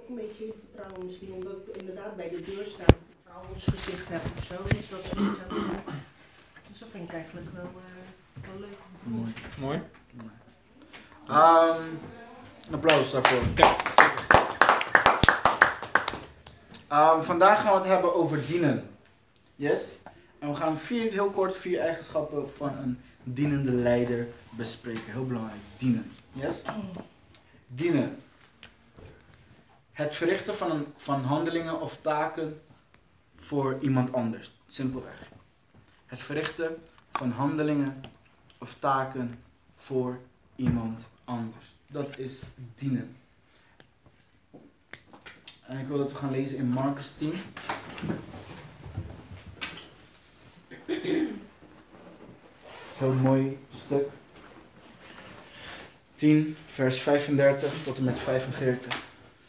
ook een beetje in vertrouwen misschien, omdat ik inderdaad bij de deur sta, een vertrouwensgezicht heb of zo. Dus dat zoiets aan doen. Dus dat vind ik eigenlijk wel leuk. Mooi. Een applaus daarvoor. Vandaag gaan we het hebben over dienen. Yes? En we gaan heel kort 4 eigenschappen van een dienende leider bespreken. Heel belangrijk. Dienen. Yes? Dienen. Het verrichten van handelingen of taken voor iemand anders. Simpelweg. Het verrichten van handelingen of taken voor iemand anders. Dat is dienen. En ik wil dat we gaan lezen in Markus 10. Heel mooi stuk. 10, vers 35 tot en met 45.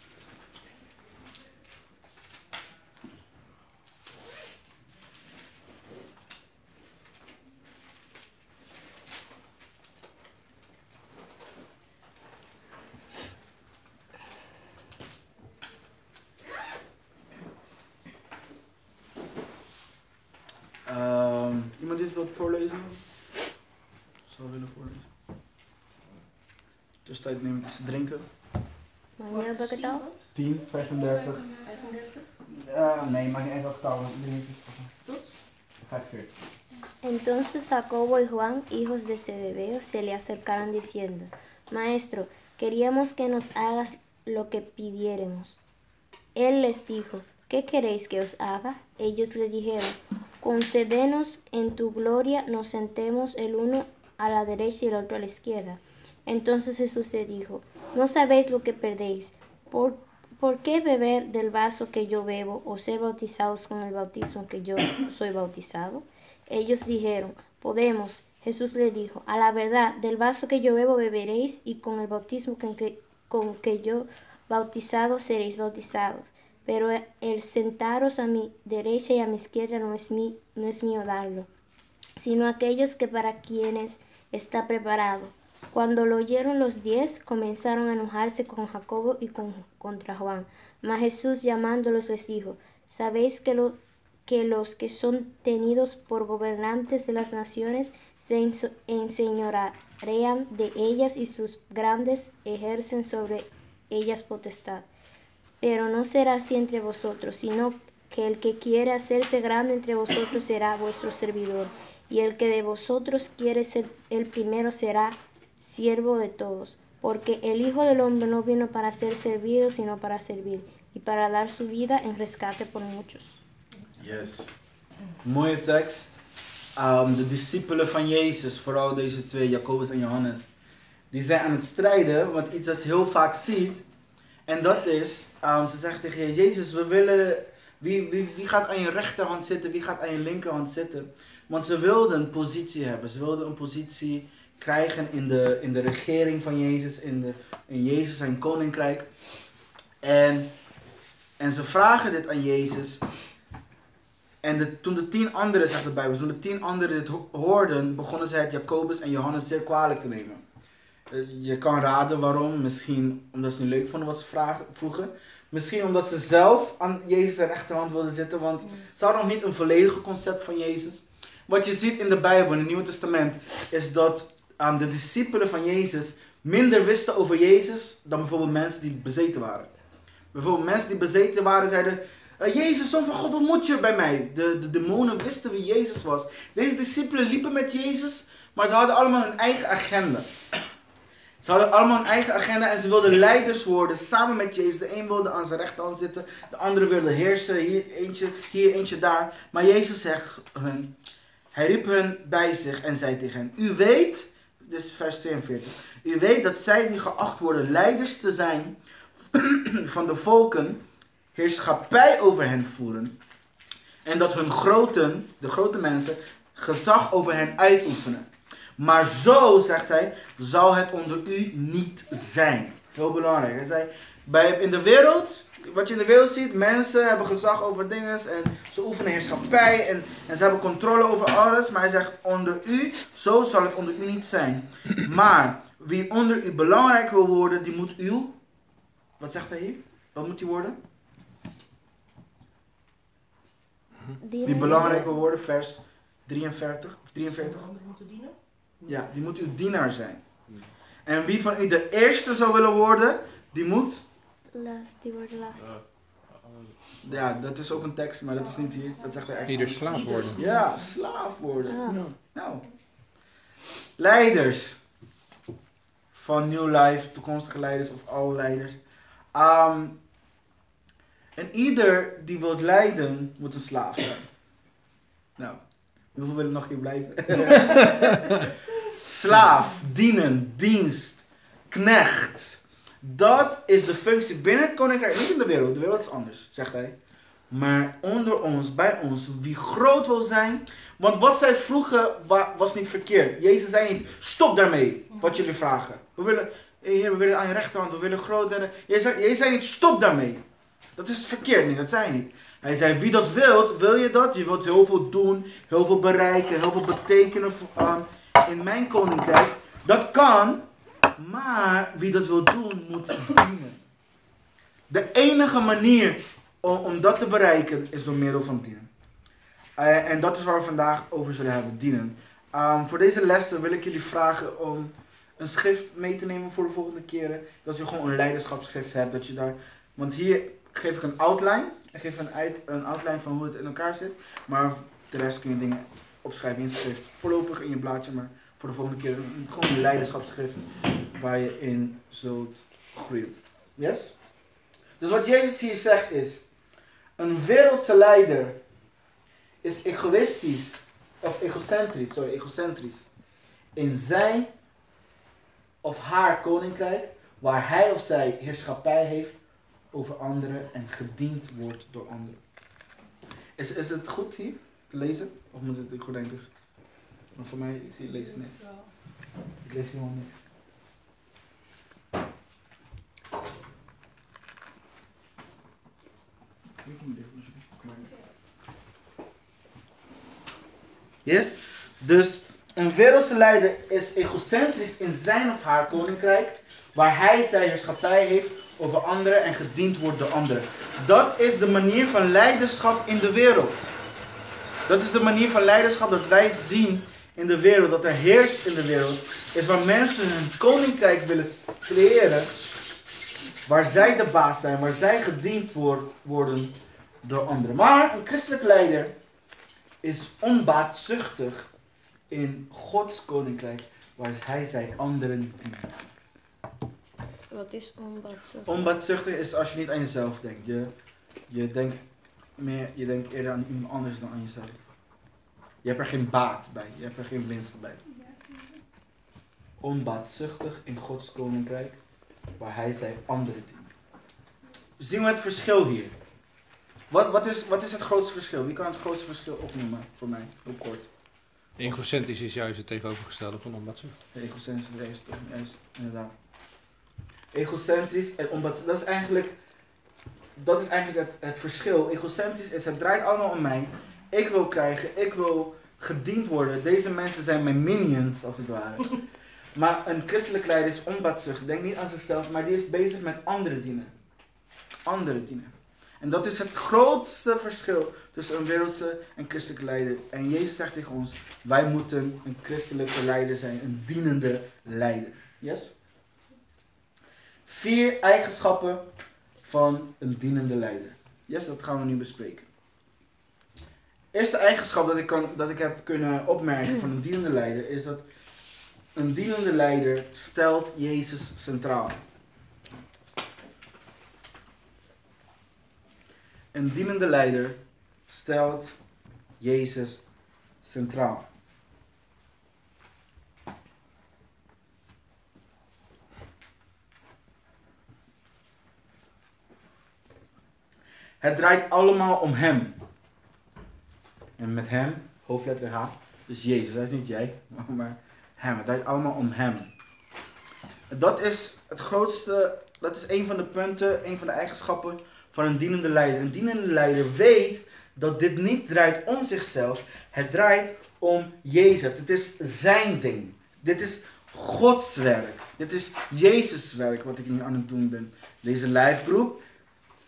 Iemand die het wil voorlezen? Zou willen voorlezen. Tussentijd neem ik iets te drinken. Wanneer heb ik het al? 10, 35. 35? Nee, maar niet even getal. Tot? 45. Entonces Jacobo y Juan, hijos de Zebedeo, se le acercaron diciendo: Maestro, queríamos que nos hagas lo que pidiéramos. Él les dijo: ¿Qué queréis que os haga? Ellos le dijeron: Concédenos en tu gloria nos sentemos el uno a la derecha y el otro a la izquierda. Entonces Jesús le dijo: No sabéis lo que perdéis. ¿Por qué beber del vaso que yo bebo o ser bautizados con el bautismo que yo soy bautizado? Ellos dijeron: Podemos. Jesús le dijo: A la verdad, del vaso que yo bebo beberéis, y con el bautismo con que yo bautizado seréis bautizados. Pero el sentaros a mi derecha y a mi izquierda no es mío darlo, sino aquellos que para quienes está preparado. Cuando lo oyeron los 10, comenzaron a enojarse con Jacobo y contra Juan. Mas Jesús, llamándolos, les dijo: ¿Sabéis que los que son tenidos por gobernantes de las naciones se enseñorean de ellas, y sus grandes ejercen sobre ellas potestad? Pero no será así entre vosotros, sino que el que quiere hacerse grande entre vosotros será vuestro servidor, y el que de vosotros quiere ser el primero será siervo de todos. Porque el Hijo del Hombre no vino para ser servido, sino para servir, y para dar su vida en rescate por muchos. Yes. Mooie tekst. De discipelen van Jezus, vooral deze 2, Jacobus en Johannes, die zijn aan het strijden, want iets dat je heel vaak ziet, en dat is, ze zeggen tegen Jezus, we willen, wie gaat aan je rechterhand zitten, wie gaat aan je linkerhand zitten? Want ze wilden een positie hebben, ze wilden een positie krijgen in de regering van Jezus, in Jezus zijn koninkrijk. En ze vragen dit aan Jezus. En toen de 10 anderen, zegt de Bijbel, toen de 10 anderen dit hoorden, begonnen zij het Jacobus en Johannes zeer kwalijk te nemen. Je kan raden waarom. Misschien omdat ze niet leuk vonden wat ze vroegen. Misschien omdat ze zelf aan Jezus' rechterhand wilden zitten. Want ze hadden nog niet een volledige concept van Jezus. Wat je ziet in de Bijbel, in het Nieuwe Testament, is dat de discipelen van Jezus minder wisten over Jezus dan bijvoorbeeld mensen die bezeten waren. Bijvoorbeeld mensen die bezeten waren zeiden: Jezus, Zoon van God, wat moet je bij mij? De demonen wisten wie Jezus was. Deze discipelen liepen met Jezus, maar ze hadden allemaal hun eigen agenda. Ze hadden allemaal een eigen agenda en ze wilden leiders worden samen met Jezus. De een wilde aan zijn rechterhand zitten, de andere wilde heersen, hier eentje daar. Maar Jezus zegt hun, hij riep hun bij zich en zei tegen hen: U weet, dit is vers 42, u weet dat zij die geacht worden leiders te zijn van de volken, heerschappij over hen voeren. En dat hun de grote mensen, gezag over hen uitoefenen. Maar zo, zegt hij, zal het onder u niet zijn. Heel belangrijk. Hij zei, in de wereld, wat je in de wereld ziet, mensen hebben gezag over dingen en ze oefenen heerschappij en ze hebben controle over alles. Maar hij zegt, onder u, zo zal het onder u niet zijn. Maar wie onder u belangrijk wil worden, die moet wat zegt hij hier? Wat moet die worden? Die Dienen belangrijke woorden, vers 43 of 43. Anderen moeten dienen. Ja, die moet uw dienaar zijn. En wie van u de eerste zou willen worden, die moet... die worden last. Ja, dat is ook een tekst, maar dat is niet hier. Dat zegt er echt. Ieder slaaf worden. Ja, slaaf worden. Ah. Nou. Leiders. Van New Life, toekomstige leiders of oude leiders. En ieder die wil leiden, moet een slaaf zijn. Nou, hoeveel willen nog hier blijven? Slaaf, dienen, dienst, knecht. Dat is de functie binnen het koninkrijk, niet in de wereld. De wereld is anders, zegt hij. Maar onder ons, bij ons, wie groot wil zijn. Want wat zij vroegen was niet verkeerd. Jezus zei niet, stop daarmee, wat jullie vragen. Heer, we willen aan je rechterhand, we willen groot worden. Jezus zei niet, stop daarmee. Dat is verkeerd, niet, dat zei hij niet. Hij zei, wie dat wilt, wil je dat? Je wilt heel veel doen, heel veel bereiken, heel veel betekenen in mijn koninkrijk. Dat kan, maar wie dat wil doen, moet dienen. De enige manier om dat te bereiken is door middel van dienen. En dat is waar we vandaag over zullen hebben, dienen. Voor deze lessen wil ik jullie vragen om een schrift mee te nemen voor de volgende keren. Dat je gewoon een leiderschapsschrift hebt. Dat je daar, want hier geef ik een outline. Ik geef een outline van hoe het in elkaar zit. Maar de rest kun je dingen opschrijven in schrift. Voorlopig in je blaadje, maar voor de volgende keer gewoon een leiderschapsschrift waar je in zult groeien. Yes? Dus wat Jezus hier zegt is, een wereldse leider is egocentrisch in zijn of haar koninkrijk, waar hij of zij heerschappij heeft over anderen en gediend wordt door anderen. Is het goed hier te lezen? Of moet het gordijn dicht? Maar voor mij, lees ik niks. Ik lees helemaal niks. Yes? Dus een wereldse leider is egocentrisch in zijn of haar koninkrijk, waar hij zijn heerschappij heeft over anderen en gediend wordt door anderen. Dat is de manier van leiderschap in de wereld. Dat is de manier van leiderschap dat wij zien in de wereld, dat er heerst in de wereld, is waar mensen hun koninkrijk willen creëren, waar zij de baas zijn, waar zij gediend worden door anderen. Maar een christelijk leider is onbaatzuchtig in Gods koninkrijk, waar zij anderen dient. Wat is onbaatzuchtig? Onbaatzuchtig is als je niet aan jezelf denkt. Je denkt eerder aan iemand anders dan aan jezelf. Je hebt er geen baat bij, je hebt er geen winst bij. Onbaatzuchtig in Gods koninkrijk, waar zij anderen dient. Zien we het verschil hier? Wat is het grootste verschil? Wie kan het grootste verschil opnoemen voor mij? Heel kort. Egocentrisch is juist het tegenovergestelde van onbaatzuchtig. Egocentrisch is toch juist, inderdaad. Egocentrisch en onbaatzuchtig, dat is eigenlijk het verschil. Egocentrisch is, het draait allemaal om mij. Ik wil krijgen, ik wil gediend worden. Deze mensen zijn mijn minions, als het ware. Maar een christelijk leider is onbaatzuchtig. Denkt niet aan zichzelf, maar die is bezig met anderen dienen. Anderen dienen. En dat is het grootste verschil tussen een wereldse en christelijke leider. En Jezus zegt tegen ons, wij moeten een christelijke leider zijn, een dienende leider. Yes? 4 eigenschappen van een dienende leider. Yes, dat gaan we nu bespreken. Eerste eigenschap dat ik heb kunnen opmerken van een dienende leider is dat een dienende leider stelt Jezus centraal. Een dienende leider stelt Jezus centraal. Het draait allemaal om hem. En met hem, hoofdletter H, dus Jezus, dat is niet jij, maar hem. Het draait allemaal om hem. Dat is het grootste, dat is een van de punten, een van de eigenschappen van een dienende leider. Een dienende leider weet dat dit niet draait om zichzelf, het draait om Jezus. Het is zijn ding. Dit is Gods werk. Dit is Jezus' werk wat ik nu aan het doen ben. Deze live groep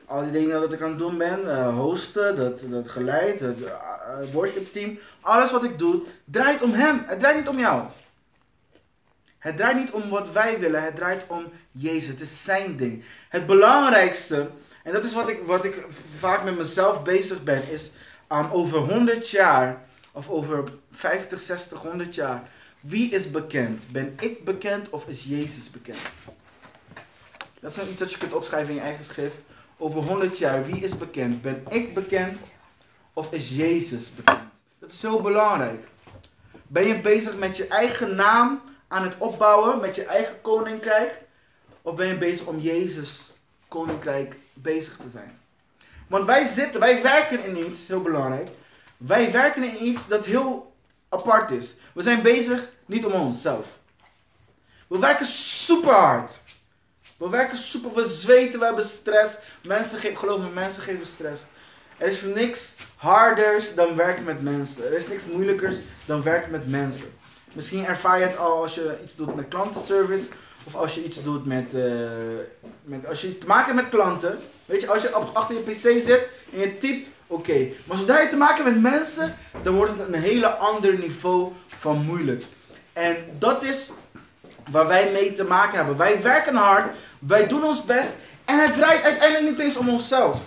al die dingen dat ik aan het doen ben, hosten, dat geleid, het worship team, alles wat ik doe, draait om hem. Het draait niet om jou. Het draait niet om wat wij willen, het draait om Jezus. Het is zijn ding. Het belangrijkste, en dat is wat ik vaak met mezelf bezig ben, is over 100 jaar, of over 50, 60, 100 jaar, wie is bekend? Ben ik bekend of is Jezus bekend? Dat is nou iets dat je kunt opschrijven in je eigen schrift. Over 100 jaar, wie is bekend? Ben ik bekend of is Jezus bekend? Dat is heel belangrijk. Ben je bezig met je eigen naam aan het opbouwen, met je eigen koninkrijk? Of ben je bezig om Jezus koninkrijk bezig te zijn? Want wij werken in iets, heel belangrijk. Wij werken in iets dat heel apart is. We zijn bezig niet om onszelf. We werken super hard. We zweten, we hebben stress. Geloof me, mensen geven stress. Er is niks harders dan werken met mensen. Er is niks moeilijkers dan werken met mensen. Misschien ervaar je het al als je iets doet met klantenservice. Of als je iets doet als je te maken hebt met klanten. Weet je, als je achter je pc zit en je typt, oké. Maar zodra je te maken hebt met mensen, dan wordt het een hele ander niveau van moeilijk. En dat is waar wij mee te maken hebben. Wij werken hard, wij doen ons best en het draait uiteindelijk niet eens om onszelf.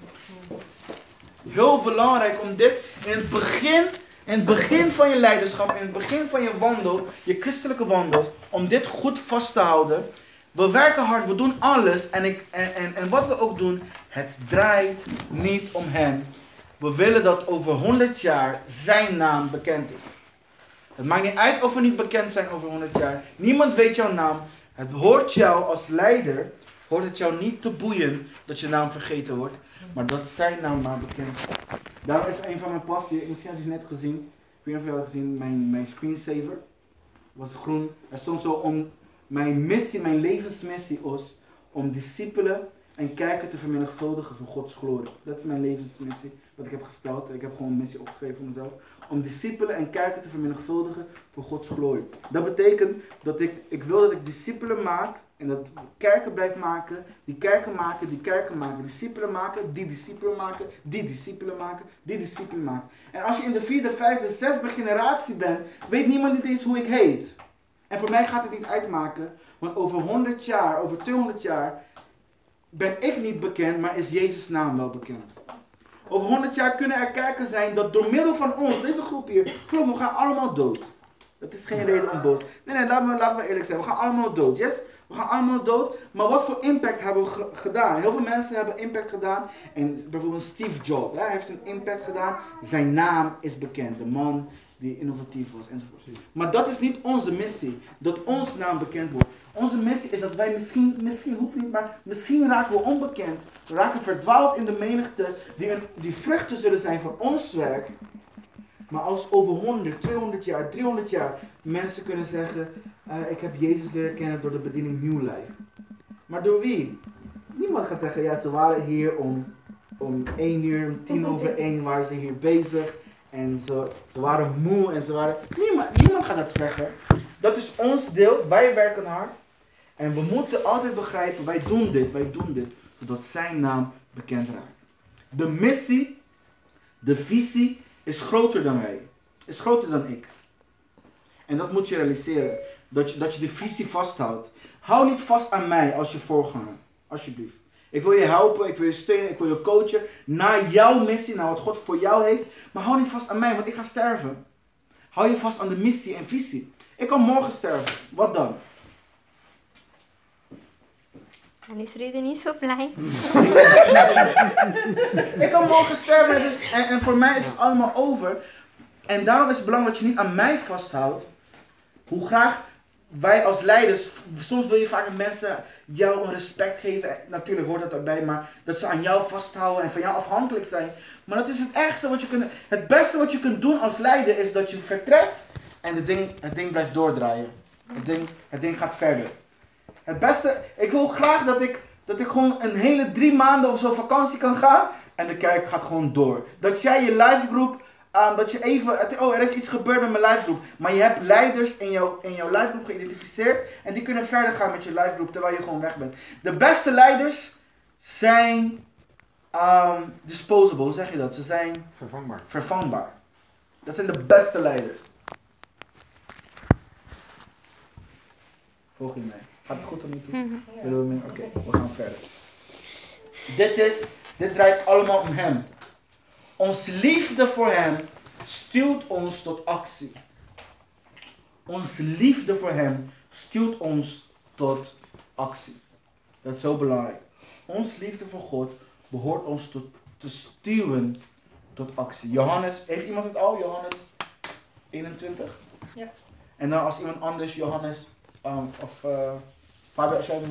Heel belangrijk om dit in het begin van je leiderschap, in het begin van je wandel, je christelijke wandel, om dit goed vast te houden. We werken hard, we doen alles en wat we ook doen, het draait niet om hem. We willen dat over 100 jaar zijn naam bekend is. Het maakt niet uit of we niet bekend zijn over 100 jaar. Niemand weet jouw naam. Het hoort jou als leider, hoort het jou niet te boeien dat je naam vergeten wordt. Maar dat zijn naam maar bekend. Daar is een van mijn passen, misschien had je het net gezien. Ik weet niet of je het had gezien, mijn screensaver was groen. Er stond zo om mijn missie, mijn levensmissie is om discipelen en kerken te vermenigvuldigen voor Gods glorie. Dat is mijn levensmissie, wat ik heb gesteld. Ik heb gewoon een missie opgeschreven voor mezelf. Om discipelen en kerken te vermenigvuldigen voor Gods glorie. Dat betekent dat ik wil dat ik discipelen maak en dat kerken blijf maken, die kerken maken, die kerken maken, discipelen maken, die discipelen maken, die discipelen maken, die discipelen maken. En als je in de 4e, 5e, 6e generatie bent, weet niemand niet eens hoe ik heet. En voor mij gaat het niet uitmaken, want over 100 jaar, over 200 jaar, ben ik niet bekend, maar is Jezus' naam wel bekend. Over 100 jaar kunnen er kerken zijn dat door middel van ons, deze groep hier, geloof me, we gaan allemaal dood. Dat is geen reden om boos. Nee, laten we eerlijk zijn. We gaan allemaal dood, yes? We gaan allemaal dood. Maar wat voor impact hebben we gedaan? Heel veel mensen hebben impact gedaan. En bijvoorbeeld Steve Jobs, hij heeft een impact gedaan. Zijn naam is bekend. De man die innovatief was enzovoort. Maar dat is niet onze missie. Dat ons naam bekend wordt. Onze missie is dat wij misschien hoeft niet, maar misschien raken we onbekend. We raken verdwaald in de menigte die vruchten zullen zijn van ons werk. Maar als over 100, 200 jaar, 300 jaar mensen kunnen zeggen, ik heb Jezus leren kennen door de bediening New Life. Maar door wie? Niemand gaat zeggen, ja, ze waren hier om 1 uur, om 1:10 waren ze hier bezig. En ze waren moe en ze waren... Niemand gaat dat zeggen. Dat is ons deel, wij werken hard. En we moeten altijd begrijpen, wij doen dit, zodat zijn naam bekend raakt. De missie, de visie is groter dan wij. Is groter dan ik. En dat moet je realiseren. Dat je de visie vasthoudt. Hou niet vast aan mij als je voorganger. Alsjeblieft. Ik wil je helpen, ik wil je steunen, ik wil je coachen naar jouw missie, naar wat God voor jou heeft. Maar hou niet vast aan mij, want ik ga sterven. Hou je vast aan de missie en visie. Ik kan morgen sterven. Wat dan? Dan is Ruben niet zo blij. Ik kan morgen sterven en voor mij is het allemaal over. En daarom is het belangrijk dat je niet aan mij vasthoudt. Hoe graag wij als leiders, soms wil je vaak dat mensen jou een respect geven. Natuurlijk hoort dat erbij, maar dat ze aan jou vasthouden en van jou afhankelijk zijn. Maar dat is het ergste wat je kunt, het beste wat je kunt doen als leider is dat je vertrekt en het ding blijft doordraaien. Het ding gaat verder. Het beste, ik wil graag dat ik gewoon een hele 3 maanden of zo vakantie kan gaan en de kerk gaat gewoon door. Dat jij je life group, dat je even, er is iets gebeurd met mijn life group, maar je hebt leiders in jouw life group geïdentificeerd en die kunnen verder gaan met je life group terwijl je gewoon weg bent. De beste leiders zijn disposable, hoe zeg je dat? Ze zijn Vervangbaar. vervangbaar. Dat zijn de beste leiders. Volg je mij? Gaat het goed om niet toe? Ja. Willen we mee? Oké, we gaan verder. Dit draait allemaal om hem. Ons liefde voor hem stuurt ons tot actie. Onze liefde voor hem stuurt ons tot actie. Dat is heel belangrijk. Ons liefde voor God behoort ons te stuwen tot actie. Johannes, heeft iemand het al? Johannes 21? Ja. En dan als iemand anders Johannes, Fabio, als jij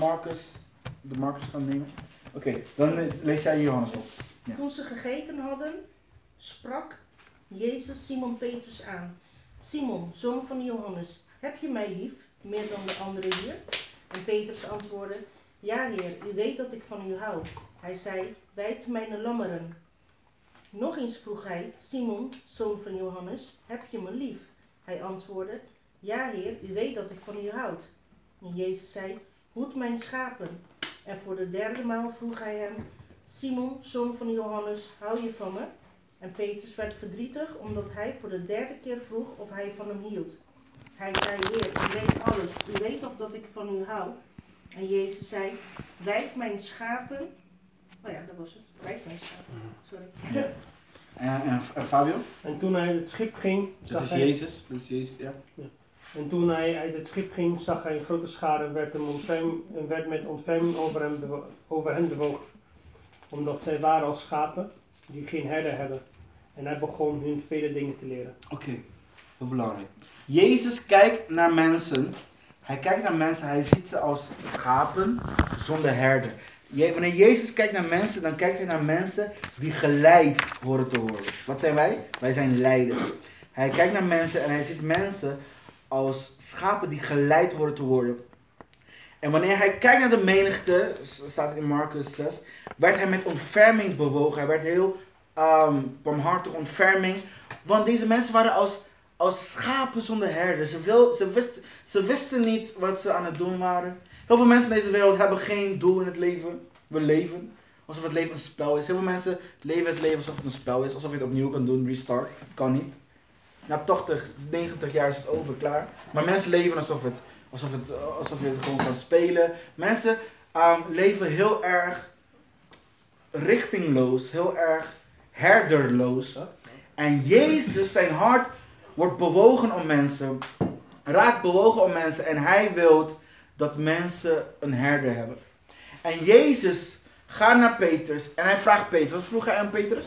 de Marcus kan nemen. Oké, dan lees jij Johannes op. Ja. Toen ze gegeten hadden, sprak Jezus Simon Petrus aan. Simon, zoon van Johannes, heb je mij lief, meer dan de anderen hier? En Petrus antwoordde, ja Heer, u weet dat ik van u hou. Hij zei, wijd mijn lammeren. Nog eens vroeg hij, Simon, zoon van Johannes, heb je me lief? Hij antwoordde, ja Heer, u weet dat ik van u houd. En Jezus zei, hoed mijn schapen. En voor de derde maal vroeg hij hem, Simon, zoon van Johannes, hou je van me? En Petrus werd verdrietig omdat hij voor de derde keer vroeg of hij van hem hield. Hij zei, Heer, u weet alles, u weet toch dat ik van u hou? En Jezus zei, wijd mijn schapen. Oh ja, dat was het. Wijd mijn schapen. Sorry. En Fabio? En toen hij uit het schip ging, Dat is Jezus. Dat is Jezus, ja. En toen hij uit het schip ging, zag hij een grote schare en werd met ontferming over hen bewogen. Omdat zij waren als schapen die geen herder hebben. En hij begon hun vele dingen te leren. Oké, heel belangrijk. Jezus kijkt naar mensen. Hij kijkt naar mensen, hij ziet ze als schapen zonder herder. Wanneer Jezus kijkt naar mensen, dan kijkt hij naar mensen die geleid horen te worden. Wat zijn wij? Wij zijn leiders. Hij kijkt naar mensen en hij ziet mensen als schapen die geleid horen te worden. En wanneer hij kijkt naar de menigte, staat in Marcus 6, werd hij met ontferming bewogen. Hij werd heel barmhartig, ontferming. Want deze mensen waren als schapen zonder herder. Ze wisten niet wat ze aan het doen waren. Heel veel mensen in deze wereld hebben geen doel in het leven. We leven alsof het leven een spel is. Heel veel mensen leven het leven alsof het een spel is. Alsof je het opnieuw kan doen, restart. Kan niet. Na 80, 90 jaar is het over, klaar. Maar mensen leven alsof je het gewoon kan spelen. Mensen leven heel erg richtingloos, heel erg herderloos. En Jezus, zijn hart wordt bewogen om mensen, raakt bewogen om mensen en hij wil dat mensen een herder hebben. En Jezus gaat naar Petrus en hij vraagt Petrus, wat vroeg hij aan Petrus?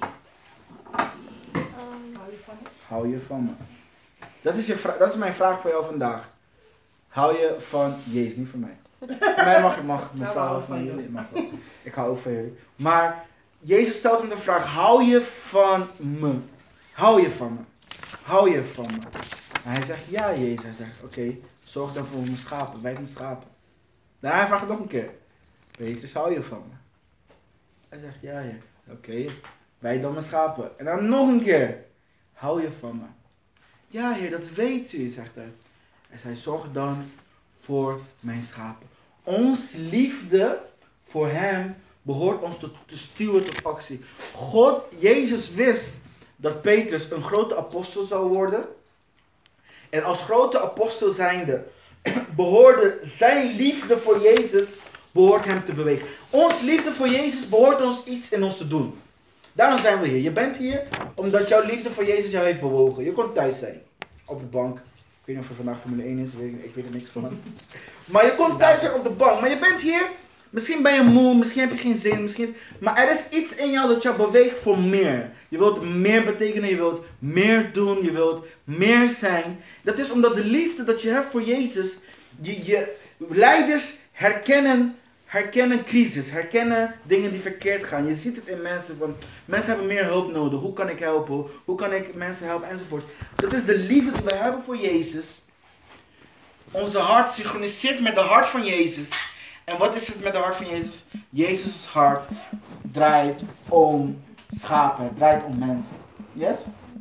Hou je van me? Hou je van me? Dat is mijn vraag voor jou vandaag. Hou je van Jezus, niet van mij. Van mij mag me Nou, vragen hou van van jullie. je. Mag wel. Ik hou ook van jullie. Maar Jezus stelt hem de vraag, hou je van me? Hou je van me? Hou je van me? En hij zegt, ja Jezus. Hij zegt, oké, zorg dan voor mijn schapen, wijd mijn schapen. Daarna vraagt hij nog een keer, Petrus, hou je van me? Hij zegt, ja Heer. Oké, wijd dan mijn schapen. En dan nog een keer, hou je van me? Ja Heer, dat weet u, zegt hij. En hij zorg dan voor mijn schapen. Ons liefde voor hem behoort ons te stuwen tot actie. Jezus wist dat Petrus een grote apostel zou worden. En als grote apostel zijnde behoorde zijn liefde voor Jezus behoort hem te bewegen. Ons liefde voor Jezus behoort ons iets in ons te doen. Daarom zijn we hier. Je bent hier omdat jouw liefde voor Jezus jou heeft bewogen. Je kon thuis zijn. Op de bank. Ik weet niet of er vandaag Formule 1 is. Ik weet er niks van. Maar je kon thuis zijn op de bank. Maar je bent hier. Misschien ben je moe. Misschien heb je geen zin. Maar er is iets in jou dat jou beweegt voor meer. Je wilt meer betekenen. Je wilt meer doen. Je wilt meer zijn. Dat is omdat de liefde dat je hebt voor Jezus. Je leiders herkennen crisis, herkennen dingen die verkeerd gaan. Je ziet het in mensen, van mensen hebben meer hulp nodig. Hoe kan ik helpen? Hoe kan ik mensen helpen? Enzovoort. Dat is de liefde die we hebben voor Jezus. Onze hart synchroniseert met de hart van Jezus. En wat is het met de hart van Jezus? Jezus' hart draait om schapen, het draait om mensen. Yes?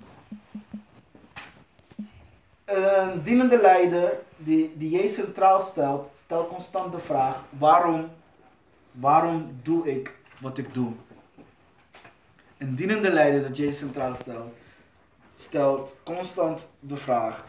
Een dienende leider die Jezus centraal stelt constant de vraag, waarom doe ik wat ik doe? Een dienende leider dat Jezus centraal stelt constant de vraag: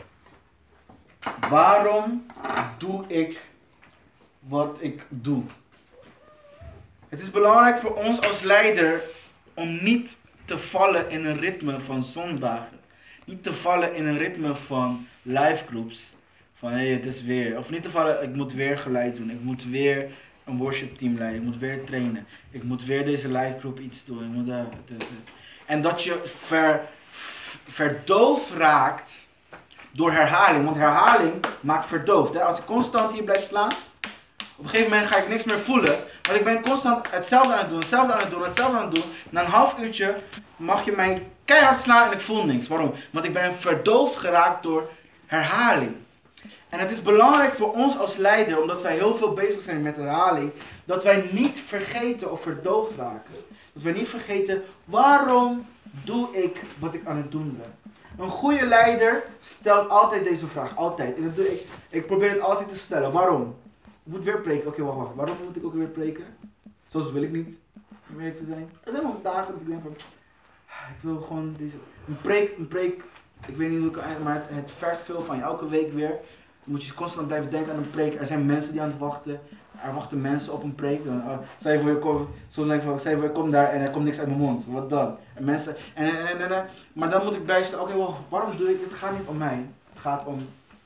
waarom doe ik wat ik doe? Het is belangrijk voor ons als leider om niet te vallen in een ritme van zondagen. Niet te vallen in een ritme van live groups. Van hé, het is weer. Of niet te vallen, ik moet weer geleid doen. Ik moet weer een worship team leiden. Ik moet weer trainen. Ik moet weer deze live group iets doen. Ik moet, en dat je verdoofd raakt door herhaling. Want herhaling maakt verdoofd. Hè? Als ik constant hier blijf slaan, op een gegeven moment ga ik niks meer voelen. Want ik ben constant hetzelfde aan het doen, hetzelfde aan het doen, hetzelfde aan het doen. Na een half uurtje mag je mij keihard slaan en ik voel niks. Waarom? Want ik ben verdoofd geraakt door herhaling. En het is belangrijk voor ons als leider, omdat wij heel veel bezig zijn met herhaling, dat wij niet vergeten of verdoofd raken. Dat wij niet vergeten, waarom doe ik wat ik aan het doen ben? Een goede leider stelt altijd deze vraag, altijd. En dat doe ik. Ik probeer het altijd te stellen. Waarom? Ik moet weer preken. Oké, wacht. Waarom moet ik ook weer preken? Zoals wil ik niet, om eerlijk te zijn. Er zijn wel dagen dat ik denk van, ik wil gewoon deze... Een preek, ik weet niet hoe ik het eindig, maar het vergt veel van je. Elke week weer moet je constant blijven denken aan een preek. Er zijn mensen die aan het wachten. Er wachten mensen op een preek. Stel je voor, je komt daar en er komt niks uit mijn mond. Wat dan? En mensen, maar dan moet ik blijven staan. Oké, waarom doe ik dit? Het gaat niet om mij. Het gaat om...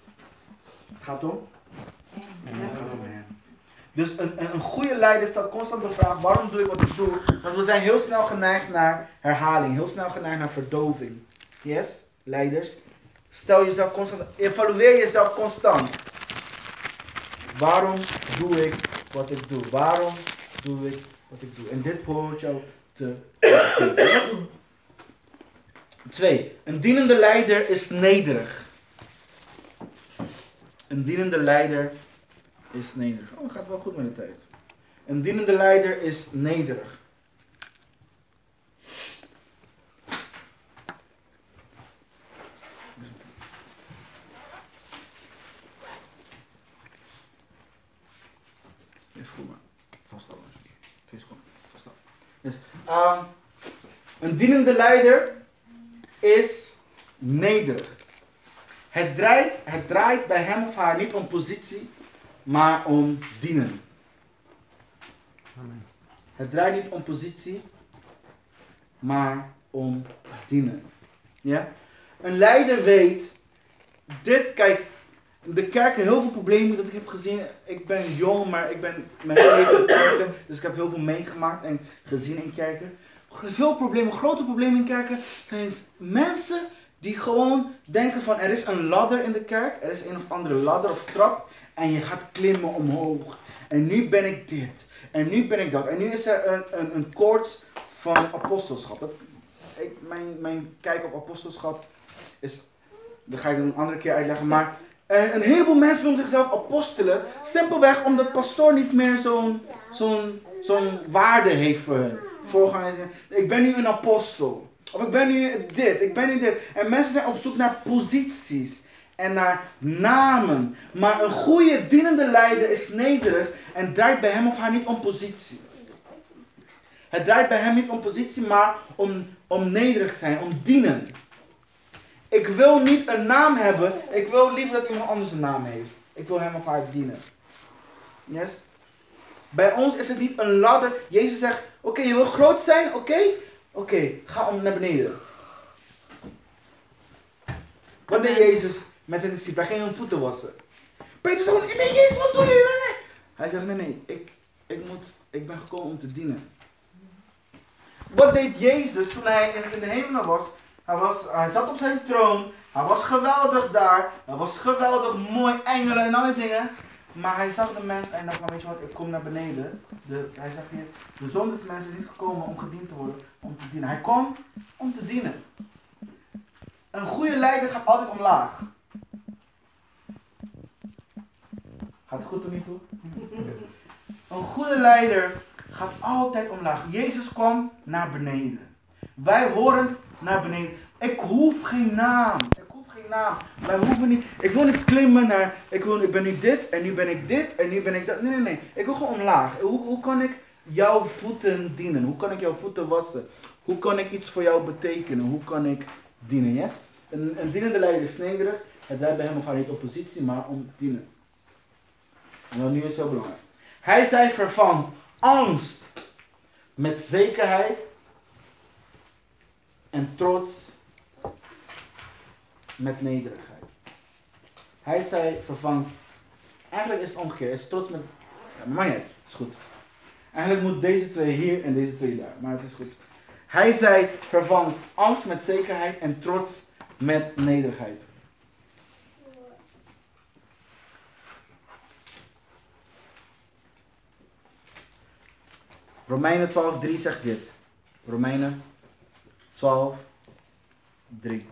hem. Dus een goede leider stelt constant de vraag, waarom doe ik wat ik doe? Want we zijn heel snel geneigd naar herhaling. Heel snel geneigd naar verdoving. Yes, leiders. Stel jezelf constant, evalueer jezelf constant. Waarom doe ik wat ik doe? Waarom doe ik wat ik doe? En dit behoort jou te yes? 2. Een dienende leider is nederig. Een dienende leider is nederig. Oh, het gaat wel goed met de tijd. Een dienende leider is nederig. Even goed maar. Vasthouden. 2 seconden. Vasthouden. Dus, een dienende leider is nederig. Het draait bij hem of haar niet om positie, maar om dienen. Amen. Het draait niet om positie, maar om dienen. Ja? Een leider weet, kijk, de kerken, heel veel problemen dat ik heb gezien. Ik ben jong, maar ik ben mijn hele leven in kerken, dus ik heb heel veel meegemaakt en gezien in kerken. Veel problemen, grote problemen in kerken zijn mensen die gewoon denken van er is een ladder in de kerk, er is een of andere ladder of trap en je gaat klimmen omhoog. En nu ben ik dit, en nu ben ik dat. En nu is er een koorts van apostelschap. Mijn kijk op apostelschap is, dat ga ik een andere keer uitleggen, maar een heleboel mensen noemen zichzelf apostelen, simpelweg omdat pastoor niet meer zo'n waarde heeft voor hen. Voorgangers zeggen, ik ben nu een apostel. Of ik ben nu dit, ik ben nu dit. En mensen zijn op zoek naar posities en naar namen. Maar een goede dienende leider is nederig en draait bij hem of haar niet om positie. Het draait bij hem niet om positie, maar om nederig zijn, om dienen. Ik wil niet een naam hebben, ik wil liever dat iemand anders een naam heeft. Ik wil hem of haar dienen. Yes? Bij ons is het niet een ladder. Jezus zegt, oké, je wil groot zijn, oké, ga om naar beneden. Wat deed Jezus met zijn discipelen? Hij ging hun voeten wassen. Petrus zegt, nee Jezus, wat doe je? Nee. Hij zegt, nee, ik ben gekomen om te dienen. Wat deed Jezus toen hij in de hemel was? Hij zat op zijn troon, hij was geweldig daar, hij was geweldig mooi, engelen en al die dingen. Maar hij zag de mens en dacht van, weet je wat, ik kom naar beneden. Hij zegt hier, de zoon des mensen is niet gekomen om gediend te worden, om te dienen. Hij kwam om te dienen. Een goede leider gaat altijd omlaag. Gaat het goed tot nu toe? Een goede leider gaat altijd omlaag. Jezus kwam naar beneden. Wij horen naar beneden. Ik hoef geen naam. Wij hoeven niet. Ik wil niet klimmen naar. Ik ben nu dit en nu ben ik dit en nu ben ik dat. Nee. Ik wil gewoon omlaag. Hoe kan ik jouw voeten dienen? Hoe kan ik jouw voeten wassen? Hoe kan ik iets voor jou betekenen? Hoe kan ik dienen? Yes? Een dienende leider is nederig. Het draait bij hem of haar niet oppositie, maar om te dienen. En dan nu is het heel belangrijk. Hij zei vervangt angst met zekerheid en trots met nederigheid. Hij zei vervangt, eigenlijk is het omgekeerd, hij is trots met, ja, maar niet, is goed. Eigenlijk moet deze twee hier en deze twee daar, maar het is goed. Hij zei vervangt angst met zekerheid en trots met nederigheid. Romeinen 12:3 zegt dit. Romeinen 12:3.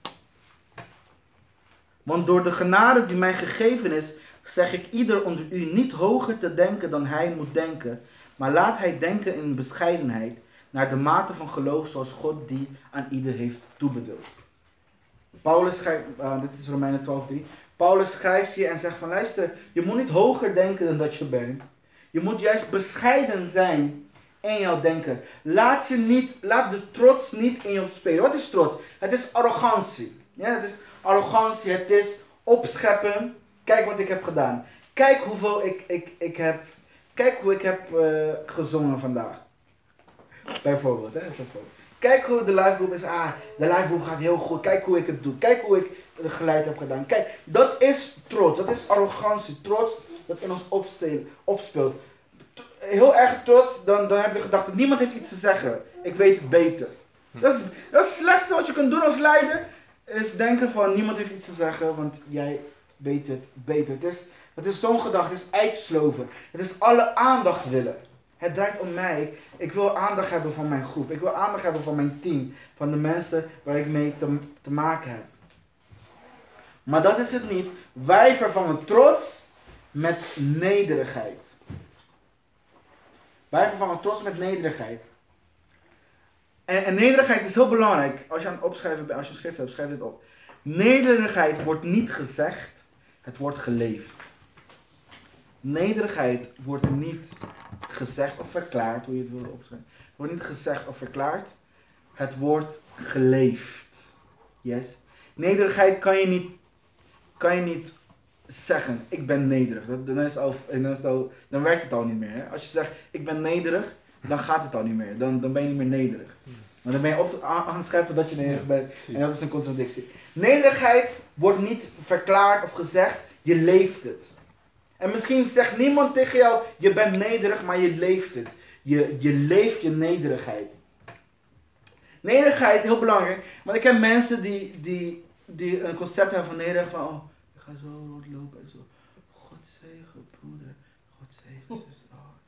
Want door de genade die mij gegeven is, zeg ik ieder onder u niet hoger te denken dan hij moet denken, maar laat hij denken in bescheidenheid, naar de mate van geloof zoals God die aan ieder heeft toebedeeld. Paulus schrijft, dit is Romeinen 12:3. Paulus schrijft hier en zegt van luister, je moet niet hoger denken dan dat je bent. Je moet juist bescheiden zijn in jouw denken. Laat de trots niet in je spelen. Wat is trots? Het is arrogantie. Ja, het is arrogantie, het is opscheppen. Kijk wat ik heb gedaan. Kijk hoeveel ik heb. Kijk hoe ik heb gezongen vandaag. Bijvoorbeeld, hè? Kijk hoe de live group is. De live group gaat heel goed. Kijk hoe ik het doe. Kijk hoe ik het geluid heb gedaan. Kijk, dat is trots. Dat is arrogantie. Trots dat in ons opspeelt. Heel erg trots, dan heb je gedacht, niemand heeft iets te zeggen. Ik weet het beter. Dat is het slechtste wat je kunt doen als leider. Is denken van, niemand heeft iets te zeggen, want jij weet het beter. Het is zo'n gedachte, het is uitsloven. Het is alle aandacht willen. Het draait om mij. Ik wil aandacht hebben van mijn groep. Ik wil aandacht hebben van mijn team. Van de mensen waar ik mee te maken heb. Maar dat is het niet. Wij vervangen trots met nederigheid. Wij vervangen trots met nederigheid. En nederigheid is heel belangrijk. Als je aan het opschrijven bent, als je een schrift hebt, schrijf dit op. Nederigheid wordt niet gezegd, het wordt geleefd. Nederigheid wordt niet gezegd of verklaard, hoe je het wil opschrijven. Het wordt niet gezegd of verklaard, het wordt geleefd. Yes? Nederigheid kan je niet zeggen, ik ben nederig. Dan werkt het al niet meer. Hè? Als je zegt, ik ben nederig, dan gaat het al niet meer. Dan ben je niet meer nederig. Maar dan ben je aan het scheppen dat je nederig bent. En dat is een contradictie. Nederigheid wordt niet verklaard of gezegd, je leeft het. En misschien zegt niemand tegen jou, je bent nederig, maar je leeft het. Je leeft je nederigheid. Nederigheid, heel belangrijk. Want ik ken mensen die een concept hebben van nederig, van oh, ik ga zo rondlopen en zo. God zegen broeder, God zegen zuster.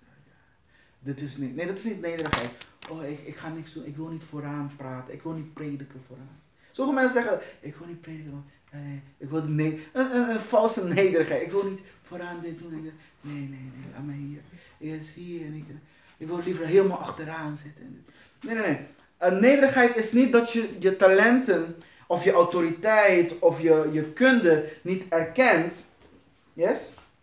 Dit is niet, nee, dat is niet nederigheid. Oh, ik ga niks doen, ik wil niet vooraan praten, ik wil niet prediken vooraan. Sommige mensen zeggen, ik wil niet prediken, ik wil een valse nederigheid. Ik wil niet vooraan dit doen. Nee, laat mij hier. Ik is hier en ik wil liever helemaal achteraan zitten. Nee. Nederigheid is niet dat je je talenten of je autoriteit of je kunde niet erkent. Yes?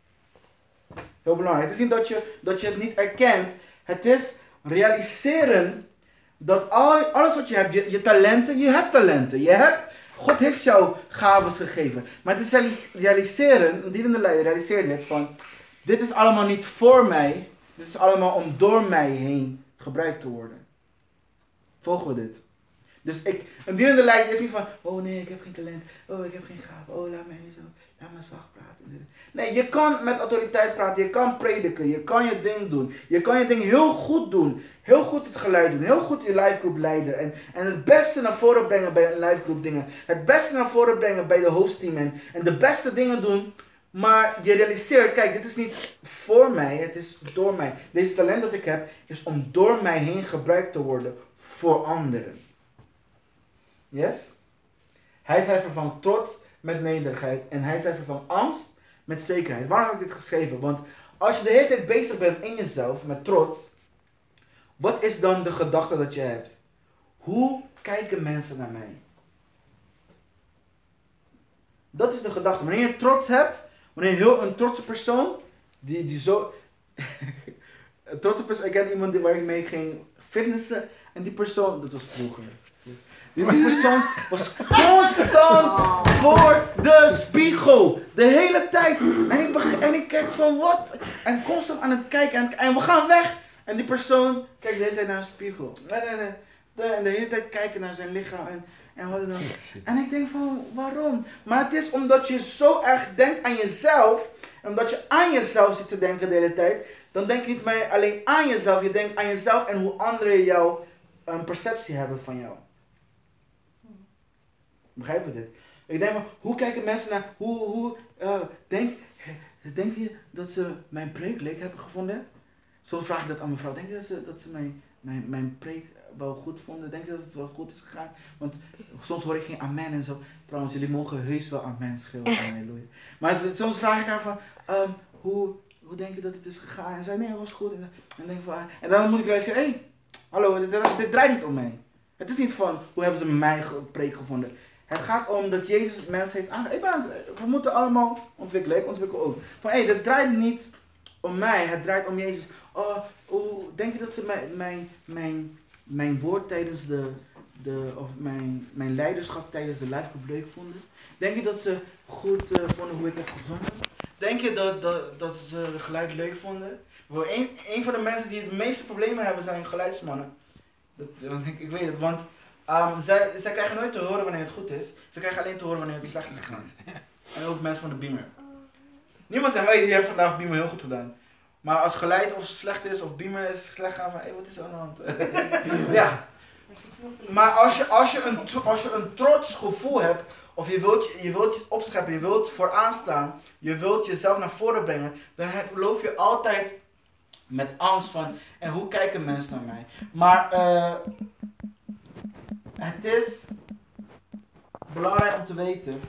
Heel belangrijk. Het is niet dat je het niet erkent. Het is realiseren dat alles wat je hebt, je talenten, je hebt talenten. God heeft jou gaven gegeven. Maar het is realiseren, een dienende leider realiseert dit van, dit is allemaal niet voor mij, dit is allemaal om door mij heen gebruikt te worden. Volgen we dit? Dus een dienende leider is niet van, oh nee, ik heb geen talent, oh ik heb geen gave, oh laat me zacht praten. Nee, je kan met autoriteit praten, je kan prediken, je kan je ding doen. Je kan je ding heel goed doen, heel goed het geluid doen, heel goed je livegroep leiden. En het beste naar voren brengen bij een livegroep dingen. Het beste naar voren brengen bij de hostteam en de beste dingen doen. Maar je realiseert, kijk, dit is niet voor mij, het is door mij. Deze talent dat ik heb, is om door mij heen gebruikt te worden voor anderen. Yes? Hij zei vervangt trots met nederigheid. En hij zei vervangt angst met zekerheid. Waarom heb ik dit geschreven? Want als je de hele tijd bezig bent in jezelf met trots, wat is dan de gedachte dat je hebt? Hoe kijken mensen naar mij? Dat is de gedachte. Wanneer je trots hebt, wanneer je een trotse persoon, die zo... Trotse persoon, ik ken iemand waar ik mee ging fitnessen. En die persoon, dat was vroeger. Die persoon was constant voor de spiegel. De hele tijd. En ik kijk van wat? En constant aan het kijken. En we gaan weg. En die persoon kijkt de hele tijd naar een spiegel. En de hele tijd kijken naar zijn lichaam. En wat dan. En ik denk van, waarom? Maar het is omdat je zo erg denkt aan jezelf. En omdat je aan jezelf zit te denken de hele tijd. Dan denk je niet meer alleen aan jezelf. Je denkt aan jezelf en hoe anderen jouw perceptie hebben van jou. Begrijp je dit? Ik denk van, hoe kijken mensen naar, denk je dat ze mijn preek leuk hebben gevonden? Soms vraag ik dat aan mijn vrouw. Denk je dat ze mijn preek wel goed vonden? Denk je dat het wel goed is gegaan? Want soms hoor ik geen amen en zo. Trouwens, jullie mogen heus wel amen schreeuwen. Halleluja. Maar soms vraag ik haar van, hoe denk je dat het is gegaan? En zij, nee, het was goed. En dan moet ik wel zeggen, hé, hallo, dit draait niet om mij. Het is niet van, hoe hebben ze mij preek gevonden? Het gaat om dat Jezus mensen heeft aangegeven. We moeten allemaal ontwikkelen. Ik ontwikkel ook. Van het draait niet om mij. Het draait om Jezus. Hoe denk je dat ze mijn woord tijdens mijn leiderschap tijdens de live group leuk vonden? Denk je dat ze goed vonden hoe ik heb gezongen? Denk je dat ze het geluid leuk vonden? Een van de mensen die het meeste problemen hebben zijn geluidsmannen. Ik weet het, want zij krijgen nooit te horen wanneer het goed is. Ze krijgen alleen te horen wanneer het slecht is gegaan. En ook mensen van de Beamer. Niemand zegt, je hebt vandaag Beamer heel goed gedaan. Maar als geluid of slecht is of Beamer is slecht gaan van, wat is er aan de hand? Ja. Maar als je een trots gevoel hebt, of je wilt je opscheppen, je wilt vooraan staan, je wilt jezelf naar voren brengen, dan loop je altijd met angst van, en hoe kijken mensen naar mij? Maar het is belangrijk om te weten,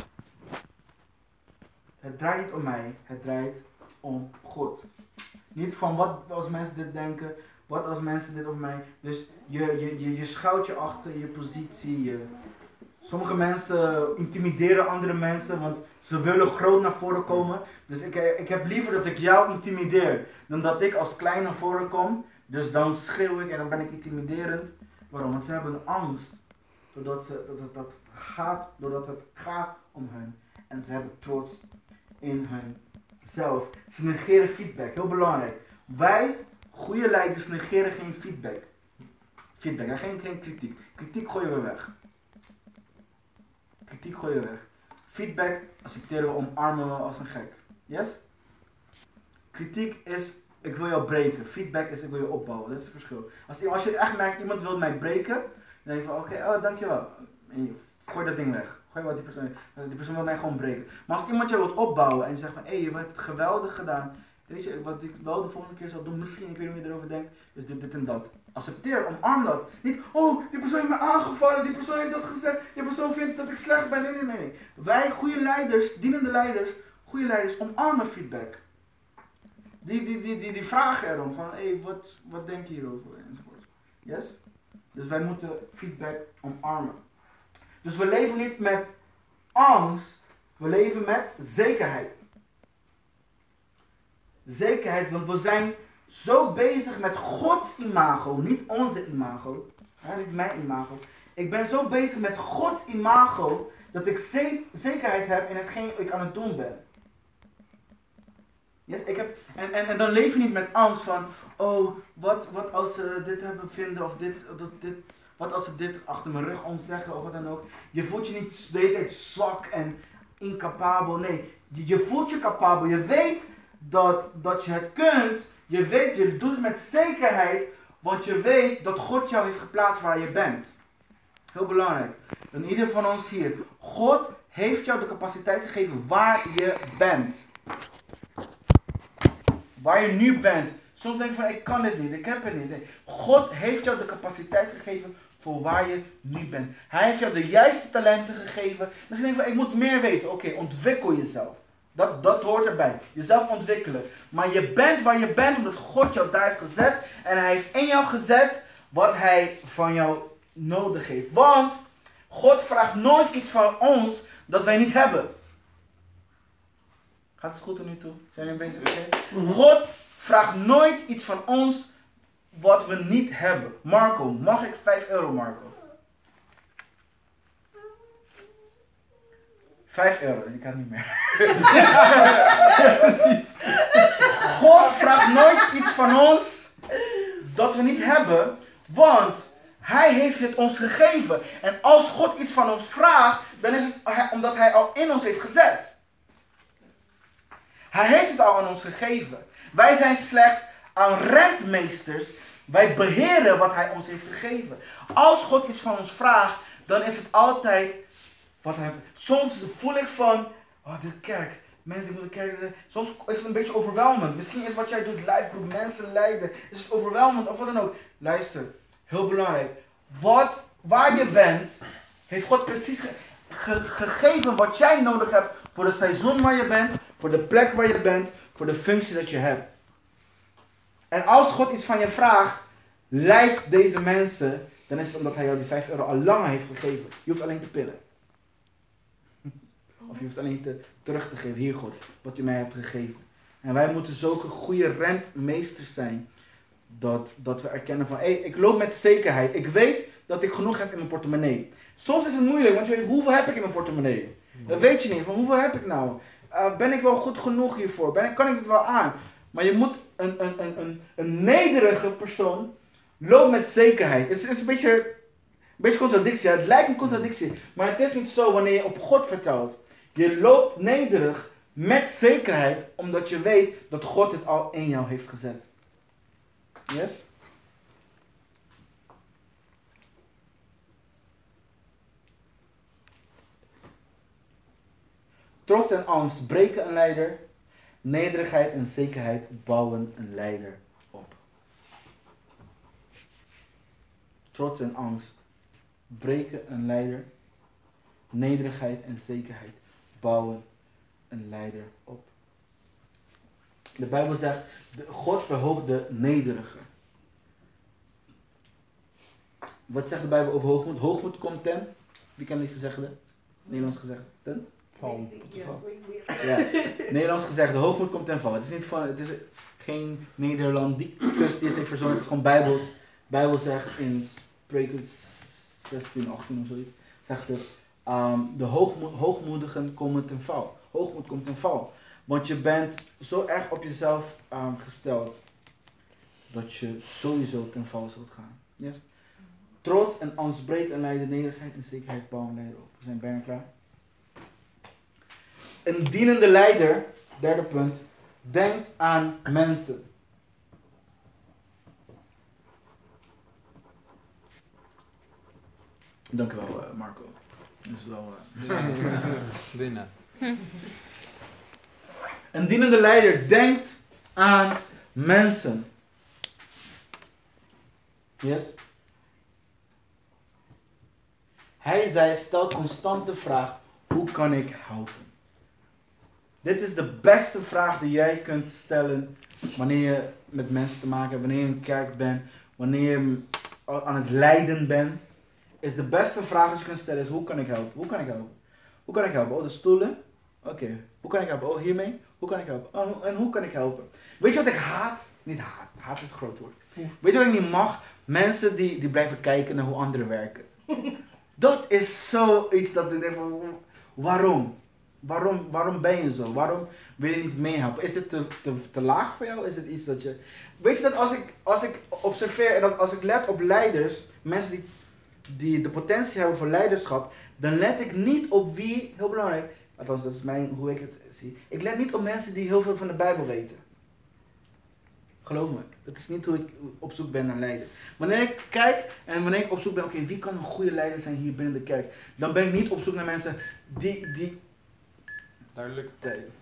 het draait niet om mij, het draait om God. Niet van wat als mensen dit denken, wat als mensen dit over mij. Dus je schuilt je achter je positie. Sommige mensen intimideren andere mensen, want ze willen groot naar voren komen. Dus ik heb liever dat ik jou intimideer, dan dat ik als klein naar voren kom. Dus dan schreeuw ik en dan ben ik intimiderend. Waarom? Want ze hebben angst. Doordat het gaat om hen. En ze hebben trots in hunzelf. Ze negeren feedback. Heel belangrijk. Wij, goede leiders, negeren geen feedback. Geen kritiek. Kritiek gooien we weg. Feedback accepteren we, omarmen we als een gek. Yes? Kritiek is, ik wil jou breken. Feedback is, ik wil je opbouwen. Dat is het verschil. Als je echt merkt, iemand wil mij breken, dan denk je van, oké, dankjewel. En je gooi dat ding weg. Gooi wat die persoon wil mij gewoon breken. Maar als iemand je wilt opbouwen en je zegt van, je hebt het geweldig gedaan. Weet je, wat ik wel de volgende keer zal doen, misschien, ik weet niet hoe je erover denkt, is dit en dat. Accepteer, omarm dat. Niet, die persoon heeft me aangevallen, die persoon heeft dat gezegd, die persoon vindt dat ik slecht ben. Nee. Wij, goede leiders, dienende leiders, goede leiders, omarmen feedback. Die vragen erom van, wat denk je hierover? Enzovoort. Yes? Dus wij moeten feedback omarmen. Dus we leven niet met angst, we leven met zekerheid. Zekerheid, want we zijn zo bezig met Gods imago, niet onze imago. Niet mijn imago. Ik ben zo bezig met Gods imago, dat ik zekerheid heb in hetgeen ik aan het doen ben. Yes, en dan leef je niet met angst van, wat als ze dit hebben vinden of dit, wat als ze dit achter mijn rug omzeggen of wat dan ook. Je voelt je niet de hele tijd zwak en incapabel, nee. Je voelt je capabel, je weet dat je het kunt, je doet het met zekerheid, want je weet dat God jou heeft geplaatst waar je bent. Heel belangrijk. En ieder van ons hier, God heeft jou de capaciteit gegeven waar je bent. Waar je nu bent. Soms denk je van, ik kan dit niet, ik heb het niet. Nee. God heeft jou de capaciteit gegeven voor waar je nu bent. Hij heeft jou de juiste talenten gegeven. Dus je denkt van, ik moet meer weten. Oké, ontwikkel jezelf. Dat hoort erbij. Jezelf ontwikkelen. Maar je bent waar je bent omdat God jou daar heeft gezet. En hij heeft in jou gezet wat hij van jou nodig heeft. Want God vraagt nooit iets van ons dat wij niet hebben. Gaat het goed er nu toe? Zijn jullie bezig? Okay? God vraag nooit iets van ons wat we niet hebben. Marco, mag ik €5, Marco? €5, ik kan niet meer. God vraagt nooit iets van ons dat we niet hebben, want Hij heeft het ons gegeven. En als God iets van ons vraagt, dan is het omdat Hij al in ons heeft gezet. Hij heeft het al aan ons gegeven. Wij zijn slechts aan rentmeesters. Wij beheren wat Hij ons heeft gegeven. Als God iets van ons vraagt, dan is het altijd wat Hij... Soms voel ik van, oh de kerk, mensen die moeten kerk... Soms is het een beetje overweldigend. Misschien is wat jij doet, livegroep, mensen leiden, is het overweldigend of wat dan ook. Luister, heel belangrijk. Waar je bent, heeft God precies gegeven wat jij nodig hebt voor het seizoen waar je bent, voor de plek waar je bent, voor de functie dat je hebt. En als God iets van je vraagt, leidt deze mensen, dan is het omdat Hij jou die €5 al lang heeft gegeven. Je hoeft alleen te pillen. Of je hoeft alleen terug te geven. Hier God, wat U mij hebt gegeven. En wij moeten zulke goede rentmeesters zijn, dat we erkennen van, ik loop met zekerheid. Ik weet dat ik genoeg heb in mijn portemonnee. Soms is het moeilijk, want je weet, hoeveel heb ik in mijn portemonnee? Dat weet je niet, van hoeveel heb ik nou? Ben ik wel goed genoeg hiervoor? Kan ik het wel aan? Maar je moet een nederige persoon loopt met zekerheid. Het is een beetje contradictie. Het lijkt een contradictie. Maar het is niet zo wanneer je op God vertrouwt. Je loopt nederig met zekerheid. Omdat je weet dat God het al in jou heeft gezet. Yes? Trots en angst breken een leider. Nederigheid en zekerheid bouwen een leider op. Trots en angst breken een leider. Nederigheid en zekerheid bouwen een leider op. De Bijbel zegt, God verhoogt de nederige. Wat zegt de Bijbel over hoogmoed? Hoogmoed komt ten. Wie kent die gezegde? Nederlands gezegde. Ten? Val. Ja. Nederlands gezegde, hoogmoed komt ten val. Het is geen Nederlandicus die het heeft verzonnen. Het is gewoon Bijbels. De Bijbel zegt in Spreuken 16, 18 of zoiets. Zegt het, de hoogmoedigen komen ten val. Hoogmoed komt ten val. Want je bent zo erg op jezelf gesteld. Dat je sowieso ten val zult gaan. Yes? Trots en angst breken een leider, nederigheid en zekerheid bouwen een leider op. We zijn bijna klaar. Een dienende leider, derde punt, denkt aan mensen. Dank u wel, Marco. Dat is wel... Winnen. Een dienende leider denkt aan mensen. Yes? Zij stelt constant de vraag, hoe kan ik helpen? Dit is de beste vraag die jij kunt stellen wanneer je met mensen te maken hebt, wanneer je in een kerk bent, wanneer je aan het lijden bent. Is de beste vraag die je kunt stellen is, hoe kan ik helpen? Hoe kan ik helpen? Hoe kan ik helpen? Oh, de stoelen? Oké. Hoe kan ik helpen? Oh, hiermee? Hoe kan ik helpen? Oh, en hoe kan ik helpen? Weet je wat ik haat? Niet haat. Haat is het groot woord. Ja. Weet je wat ik niet mag? Mensen die blijven kijken naar hoe anderen werken. Dat is zoiets dat ik denk van, waarom? Waarom ben je zo? Waarom wil je niet meehelpen? Is het te laag voor jou? Is het iets dat je... Weet je dat als ik observeer en dat als ik let op leiders, mensen die de potentie hebben voor leiderschap, dan let ik niet op wie, heel belangrijk, althans dat is hoe ik het zie, ik let niet op mensen die heel veel van de Bijbel weten. Geloof me, dat is niet hoe ik op zoek ben naar leider. Wanneer ik kijk en wanneer ik op zoek ben, oké, wie kan een goede leider zijn hier binnen de kerk? Dan ben ik niet op zoek naar mensen die... Duidelijk.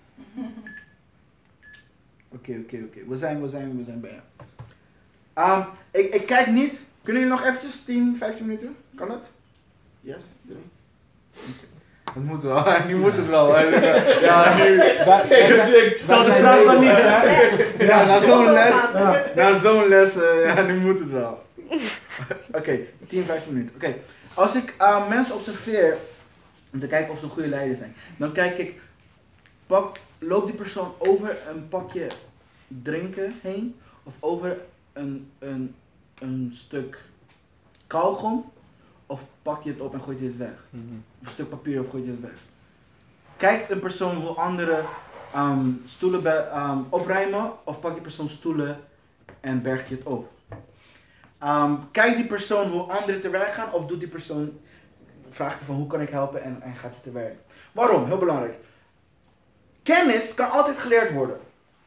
Oké. We zijn bijna. Ik kijk niet. Kunnen jullie nog eventjes 10, 15 minuten? Kan dat? Yes? Okay. Dat moet wel. Nu moet het wel. Ja, nu. Ik zal de vraag dan niet, hè? Ja, na zo'n les, ja, nu moet het wel. Oké, 10, 15 minuten. Oké. Als ik mensen observeer om te kijken of ze een goede leider zijn, dan kijk ik, loop die persoon over en pak je drinken heen of over een stuk kauwgom of pak je het op en gooi je het weg? Mhm. Of een stuk papier of gooi je het weg? Kijkt een persoon hoe anderen stoelen opruimen of pak die persoon stoelen en berg je het op? Kijkt die persoon hoe anderen te werk gaan of doet die persoon, vraagt hij van hoe kan ik helpen en gaat hij te werk? Waarom? Heel belangrijk. Kennis kan altijd geleerd worden.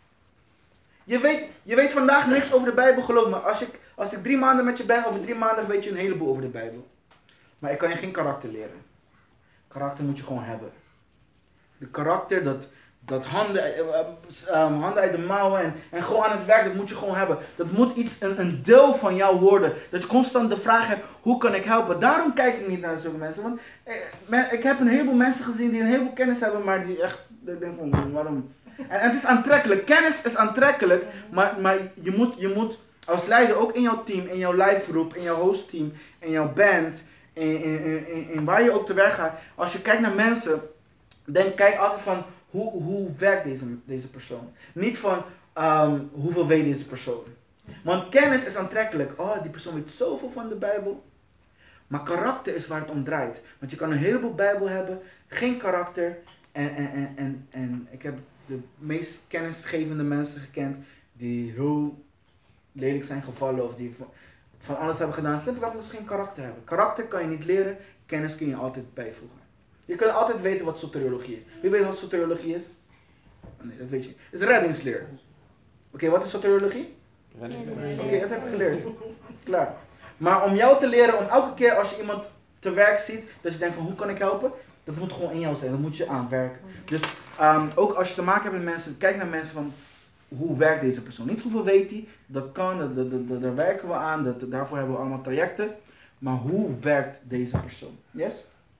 Je weet vandaag niks over de Bijbel, geloof me. Als ik 3 maanden met je ben, over 3 maanden weet je een heleboel over de Bijbel. Maar ik kan je geen karakter leren. Karakter moet je gewoon hebben. De karakter, dat handen uit de mouwen en gewoon aan het werk, dat moet je gewoon hebben. Dat moet een deel van jou worden. Dat je constant de vraag hebt, hoe kan ik helpen? Daarom kijk ik niet naar zulke mensen. Want ik heb een heleboel mensen gezien die een heleboel kennis hebben, maar die echt, ik denk van, waarom? En het is aantrekkelijk. Kennis is aantrekkelijk, maar je moet als leider ook in jouw team, in jouw live groep, in jouw hostteam, in jouw band, in waar je ook te werk gaat. Als je kijkt naar mensen, kijk altijd van hoe werkt deze persoon. Niet van hoeveel weet deze persoon. Want kennis is aantrekkelijk. Oh, die persoon weet zoveel van de Bijbel. Maar karakter is waar het om draait. Want je kan een heleboel Bijbel hebben, geen karakter. En ik heb de meest kennisgevende mensen gekend die heel lelijk zijn gevallen of die van alles hebben gedaan. Simpelweg omdat ze geen karakter hebben. Karakter kan je niet leren, kennis kun je altijd bijvoegen. Je kunt altijd weten wat soteriologie is. Wie weet wat soteriologie is? Nee, dat weet je. Het is reddingsleer. Oké, wat is soteriologie? Oké, dat heb ik geleerd. Klaar. Maar om jou te leren, om elke keer als je iemand te werk ziet, dat je denkt van hoe kan ik helpen? Dat moet gewoon in jou zijn, dat moet je aanwerken. Dus ook als je te maken hebt met mensen, kijk naar mensen van hoe werkt deze persoon. Niet hoeveel weet hij, dat kan, daar werken we aan, daarvoor hebben we allemaal trajecten. Maar hoe werkt deze persoon? Yes?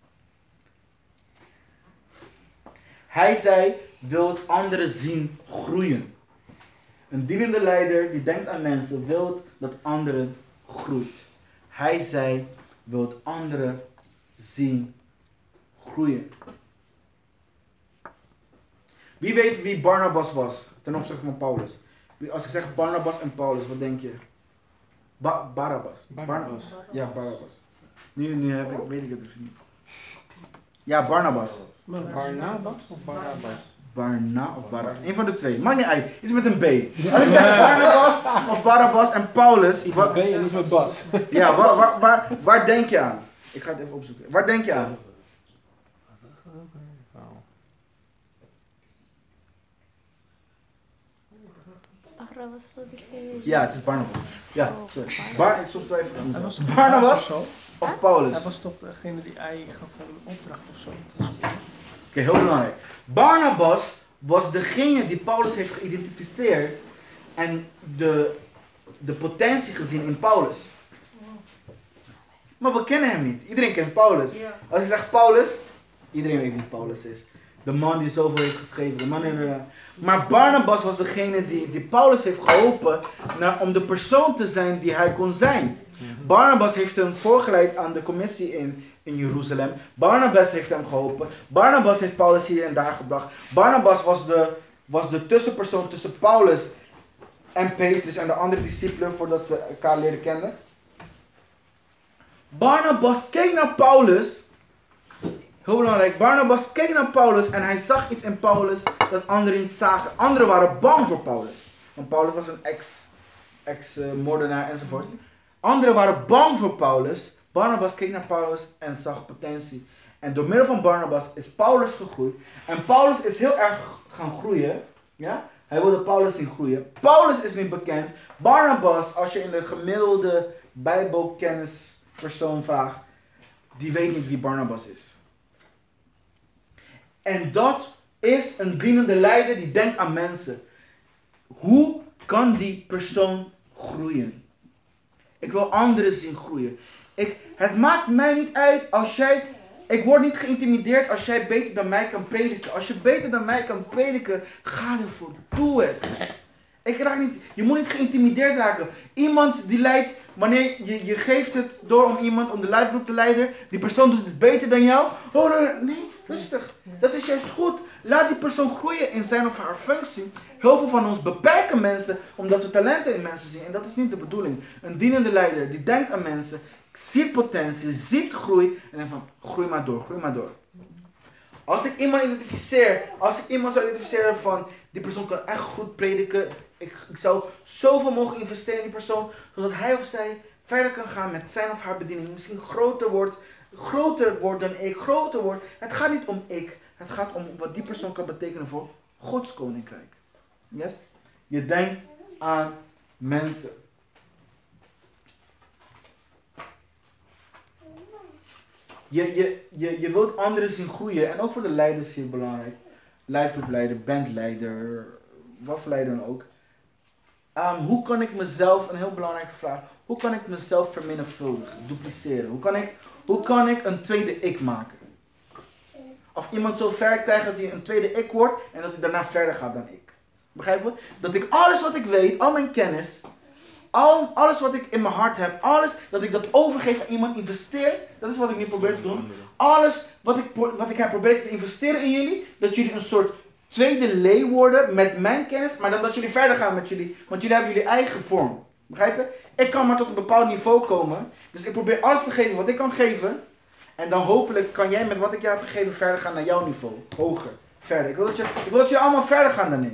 Hij wil anderen zien groeien. Een dienende leider die denkt aan mensen, wil dat anderen groeit. Hij wil anderen zien groeien. Wie weet wie Barnabas was ten opzichte van Paulus? Als ik zeg Barnabas en Paulus, wat denk je? Barabbas. Ja, Barabbas. Nu weet ik het dus niet. Ja, Barnabas. Barnabas of Barabbas? Barna of Barabbas. Eén van de twee. Maakt niet uit. Iets met een B. Als ik zeg Barnabas of Barabbas en Paulus. Iets met B en iets met Bas. Ja, waar denk je aan? Ik ga het even opzoeken. Waar denk je aan? Ja, het is Barnabas. Ja, sorry. Soms wel even. Hij was toch Barnabas of zo? of Paulus? Hij was toch degene die ei gaf voor een opdracht of zo? Oké, heel belangrijk. Barnabas was degene die Paulus heeft geïdentificeerd en de potentie gezien in Paulus. Maar we kennen hem niet. Iedereen kent Paulus. Als je zegt Paulus, iedereen weet wie Paulus is. De man die zoveel heeft geschreven. Maar Barnabas was degene die Paulus heeft geholpen om de persoon te zijn die hij kon zijn. Barnabas heeft hem voorgeleid aan de commissie in Jeruzalem. Barnabas heeft hem geholpen. Barnabas heeft Paulus hier en daar gebracht. Barnabas was de tussenpersoon tussen Paulus en Petrus en de andere discipelen voordat ze elkaar leren kennen. Barnabas keek naar Paulus. Heel belangrijk. Barnabas keek naar Paulus en hij zag iets in Paulus dat anderen niet zagen. Anderen waren bang voor Paulus. Want Paulus was een ex-moordenaar enzovoort. Anderen waren bang voor Paulus. Barnabas keek naar Paulus en zag potentie. En door middel van Barnabas is Paulus gegroeid. En Paulus is heel erg gaan groeien. Ja? Hij wilde Paulus zien groeien. Paulus is nu bekend. Barnabas, als je in de gemiddelde Bijbelkennispersoon vraagt, die weet niet wie Barnabas is. En dat is een dienende leider die denkt aan mensen. Hoe kan die persoon groeien? Ik wil anderen zien groeien. Het maakt mij niet uit als jij... Ik word niet geïntimideerd als jij beter dan mij kan prediken. Als je beter dan mij kan prediken, ga ervoor. Doe het. Je moet niet geïntimideerd raken. Iemand die leidt wanneer je geeft het door om iemand, om de livegroep te leiden, die persoon doet het beter dan jou. Oh nee, rustig. Dat is juist goed. Laat die persoon groeien in zijn of haar functie. Heel veel van ons beperken mensen omdat we talenten in mensen zien. En dat is niet de bedoeling. Een dienende leider die denkt aan mensen, ziet potentie, ziet groei en denkt van groei maar door, groei maar door. Als ik iemand zou identificeren van die persoon kan echt goed prediken. Ik zou zoveel mogen investeren in die persoon, zodat hij of zij verder kan gaan met zijn of haar bediening. Misschien groter wordt dan ik, groter wordt. Het gaat niet om ik, het gaat om wat die persoon kan betekenen voor Gods koninkrijk. Yes? Je denkt aan mensen. Je wilt anderen zien groeien. En ook voor de leiders is het belangrijk. Livegroepleider, bandleider, wat voor leider dan ook. Hoe kan ik mezelf, een heel belangrijke vraag. Hoe kan ik mezelf vermenigvuldigen, dupliceren? Hoe kan ik een tweede ik maken? Of iemand zo ver krijgt dat hij een tweede ik wordt en dat hij daarna verder gaat dan ik. Begrijp je? Dat ik alles wat ik weet, al mijn kennis, alles wat ik in mijn hart heb, alles dat ik dat overgeef aan iemand, investeer. Dat is wat ik nu probeer te doen. Alles wat ik heb probeer te investeren in jullie, dat jullie een soort tweede Lee worden met mijn kennis, maar dan dat jullie verder gaan met jullie, want jullie hebben jullie eigen vorm. Begrijp je? Ik kan maar tot een bepaald niveau komen, dus ik probeer alles te geven wat ik kan geven. En dan hopelijk kan jij met wat ik jou heb gegeven verder gaan naar jouw niveau. Hoger, verder. Ik wil dat jullie allemaal verder gaan dan ik.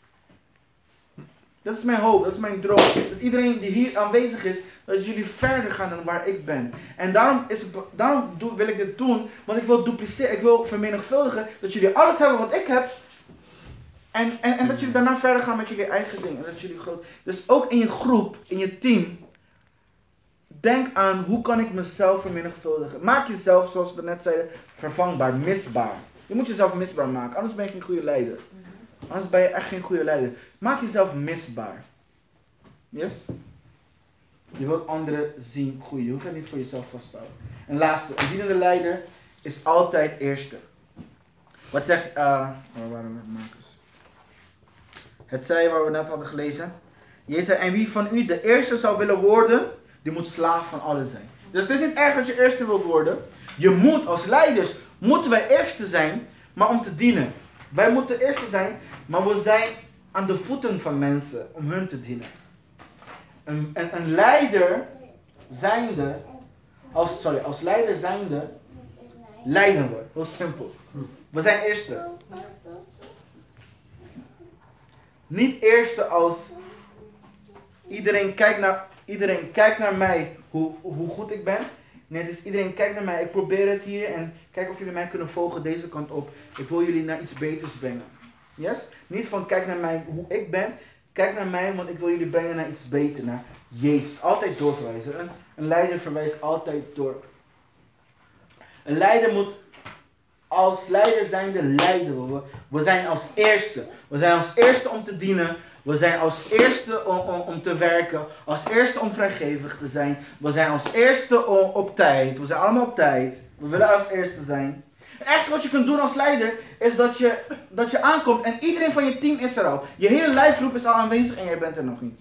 Dat is mijn hoop, dat is mijn droom. Dat iedereen die hier aanwezig is, dat jullie verder gaan dan waar ik ben. En daarom wil ik dit doen, want ik wil dupliceren, ik wil vermenigvuldigen, dat jullie alles hebben wat ik heb. En dat jullie daarna verder gaan met jullie eigen dingen. Dat jullie groot. Dus ook in je groep, in je team, denk aan hoe kan ik mezelf vermenigvuldigen. Maak jezelf, zoals we net zeiden, vervangbaar, misbaar. Je moet jezelf misbaar maken, anders ben je geen goede leider. Anders ben je echt geen goede leider. Maak jezelf misbaar. Yes? Je wilt anderen zien groeien. Je hoeft het niet voor jezelf vast te houden. En laatste, een dienende leider is altijd eerste. Wat zegt, waar waren we, Marcus? Het zei waar we net hadden gelezen. Jezus zei, en wie van u de eerste zou willen worden, die moet slaaf van allen zijn. Dus het is niet erg dat je eerste wilt worden. Je moet, als leiders, moeten wij eerste zijn, maar om te dienen. Wij moeten eerste zijn, maar we zijn aan de voeten van mensen om hun te dienen. Een leider zijnde, als leider zijnde, leiden we. Heel simpel. We zijn eerste. Niet eerste als iedereen kijkt naar mij hoe goed ik ben. Nee, dus iedereen kijkt naar mij. Ik probeer het hier en kijk of jullie mij kunnen volgen deze kant op. Ik wil jullie naar iets beters brengen. Yes? Niet van kijk naar mij hoe ik ben. Kijk naar mij, want ik wil jullie brengen naar iets beter. Naar Jezus. Altijd doorverwijzen. Een leider verwijst altijd door. Een leider moet als leider zijnde leiden we. We zijn als eerste. We zijn als eerste om te dienen. We zijn als eerste om te werken. Als eerste om vrijgevig te zijn. We zijn als eerste op tijd. We zijn allemaal op tijd. We willen als eerste zijn. Het ergste wat je kunt doen als leider is dat je aankomt en iedereen van je team is er al. Je hele livegroep is al aanwezig en jij bent er nog niet.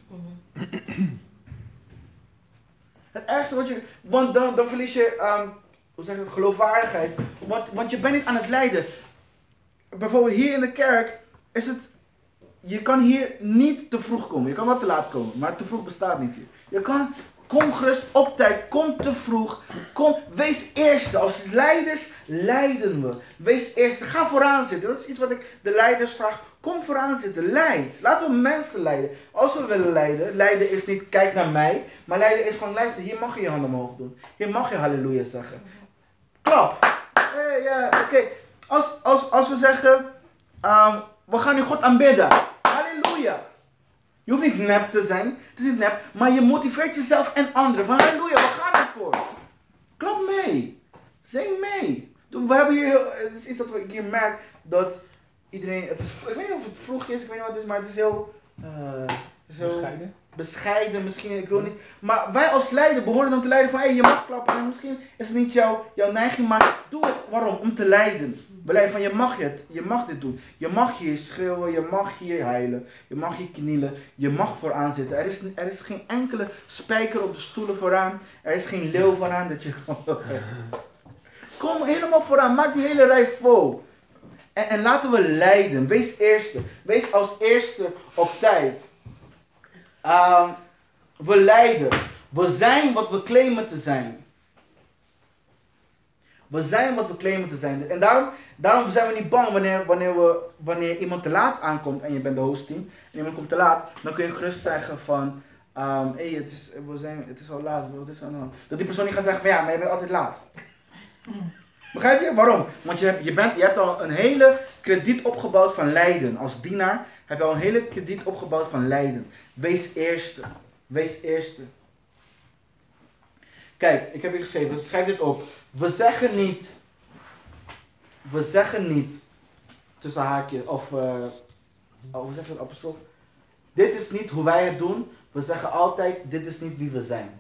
Het ergste wat je... Want dan verlies je... hoe zeg ik het? Geloofwaardigheid. Want je bent niet aan het leiden. Bijvoorbeeld hier in de kerk is het... Je kan hier niet te vroeg komen. Je kan wel te laat komen, maar te vroeg bestaat niet hier. Kom gerust op tijd, kom te vroeg. Wees eerste. Als leiders leiden we. Wees eerste. Ga vooraan zitten. Dat is iets wat ik de leiders vraag. Kom vooraan zitten. Leid. Laten we mensen leiden. Als we willen leiden. Leiden is niet kijk naar mij. Maar leiden is van luister. Hier mag je je handen omhoog doen. Hier mag je halleluja zeggen. Klap. Oké. Als we zeggen. We gaan nu God aanbidden. Halleluja. Je hoeft niet nep te zijn. Het is niet nep. Maar je motiveert jezelf en anderen. Van halleluja, we gaan ervoor. Klap mee. Zing mee. We hebben hier, het is iets dat ik hier merk. Dat iedereen, ik weet niet of het vroeg is, ik weet niet wat het is. Maar het is heel bescheiden misschien, ik wil niet. Maar wij als leider behoren dan te leiden van je mag klappen. En misschien is het niet jouw neiging, maar doe het. Waarom? Om te leiden. Beleid van je mag dit doen. Je mag hier schreeuwen, je mag hier huilen, je mag hier knielen, je mag vooraan zitten. Er is geen enkele spijker op de stoelen vooraan, er is geen leeuw vooraan dat je kom helemaal vooraan, maak die hele rij vol. En laten we leiden, wees eerste, wees als eerste op tijd. We leiden, we zijn wat we claimen te zijn. We zijn wat we claimen te zijn. En daarom zijn we niet bang wanneer iemand te laat aankomt en je bent de hostteam. En iemand komt te laat, dan kun je gerust zeggen van, het is al laat, wat is er aan de hand? Dat die persoon niet gaat zeggen van ja, maar je bent altijd laat. Begrijp je? Waarom? Want je hebt al een hele krediet opgebouwd van lijden. Als dienaar heb je al een hele krediet opgebouwd van lijden. Wees eerste. Wees eerste. Kijk, ik heb hier geschreven, schrijf dit op. We zeggen niet, tussen haakjes, of, hoe zeg je het, apostrof? Dit is niet hoe wij het doen. We zeggen altijd, dit is niet wie we zijn.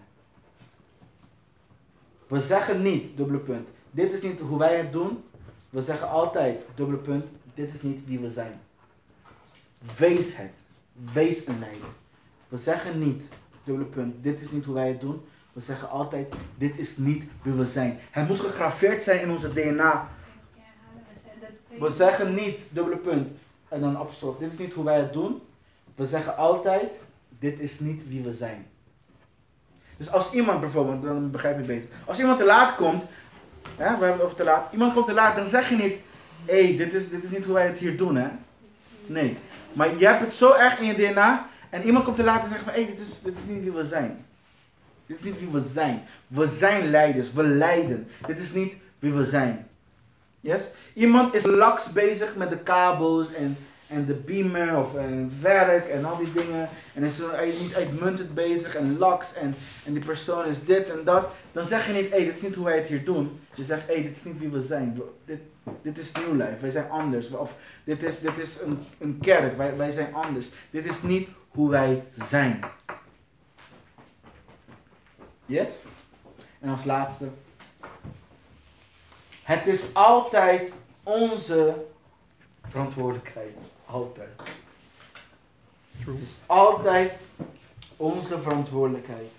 We zeggen niet, dubbele punt. Dit is niet hoe wij het doen. We zeggen altijd, dubbele punt, dit is niet wie we zijn. Wees het. Wees een leider. We zeggen niet, dubbele punt, dit is niet hoe wij het doen. We zeggen altijd, dit is niet wie we zijn. Het moet gegraveerd zijn in onze DNA. We zeggen niet, dubbele punt, en dan apostrof, dit is niet hoe wij het doen. We zeggen altijd, dit is niet wie we zijn. Dus als iemand bijvoorbeeld, dan begrijp je het beter. Als iemand te laat komt, we hebben het over te laat. Iemand komt te laat, dan zeg je niet, dit is niet hoe wij het hier doen, hè. Nee. Maar je hebt het zo erg in je DNA, en iemand komt te laat en zegt van, dit is niet wie we zijn. Dit is niet wie we zijn. We zijn leiders, we leiden. Dit is niet wie we zijn. Yes? Iemand is laks bezig met de kabels en de beamer of het werk en al die dingen. En is niet uitmuntend bezig en laks en die persoon is dit en dat. Dan zeg je niet, dit is niet hoe wij het hier doen. Je zegt, dit is niet wie we zijn. Dit is New Life, wij zijn anders. Of dit is een kerk, wij zijn anders. Dit is niet hoe wij zijn. Yes? En als laatste. Het is altijd onze verantwoordelijkheid. Altijd. True. Het is altijd onze verantwoordelijkheid.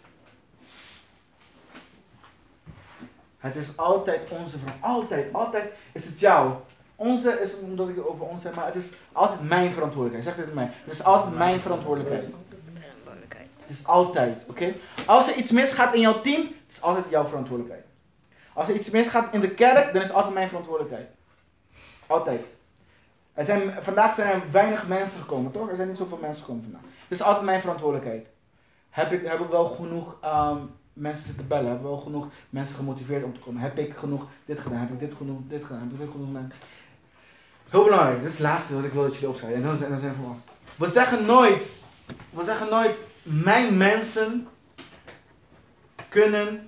Het is altijd onze verantwoordelijkheid. Altijd is het jou. Onze is omdat ik over ons zeg, maar het is altijd mijn verantwoordelijkheid. Zeg dit tegen mij. Het is altijd mijn verantwoordelijkheid. Het is altijd, oké? Als er iets misgaat in jouw team, het is altijd jouw verantwoordelijkheid. Als er iets misgaat in de kerk, dan is het altijd mijn verantwoordelijkheid. Altijd. Vandaag zijn er weinig mensen gekomen, toch? Er zijn niet zoveel mensen gekomen vandaag. Het is altijd mijn verantwoordelijkheid. Heb ik wel genoeg mensen zitten bellen? Heb ik wel genoeg mensen gemotiveerd om te komen? Heb ik genoeg dit gedaan? Heb ik dit genoeg dit gedaan? Heb ik dit genoeg mensen? Heel belangrijk, dit is het laatste wat ik wil dat jullie opschrijven. En dan zijn we vanaf. We zeggen nooit, mijn mensen kunnen,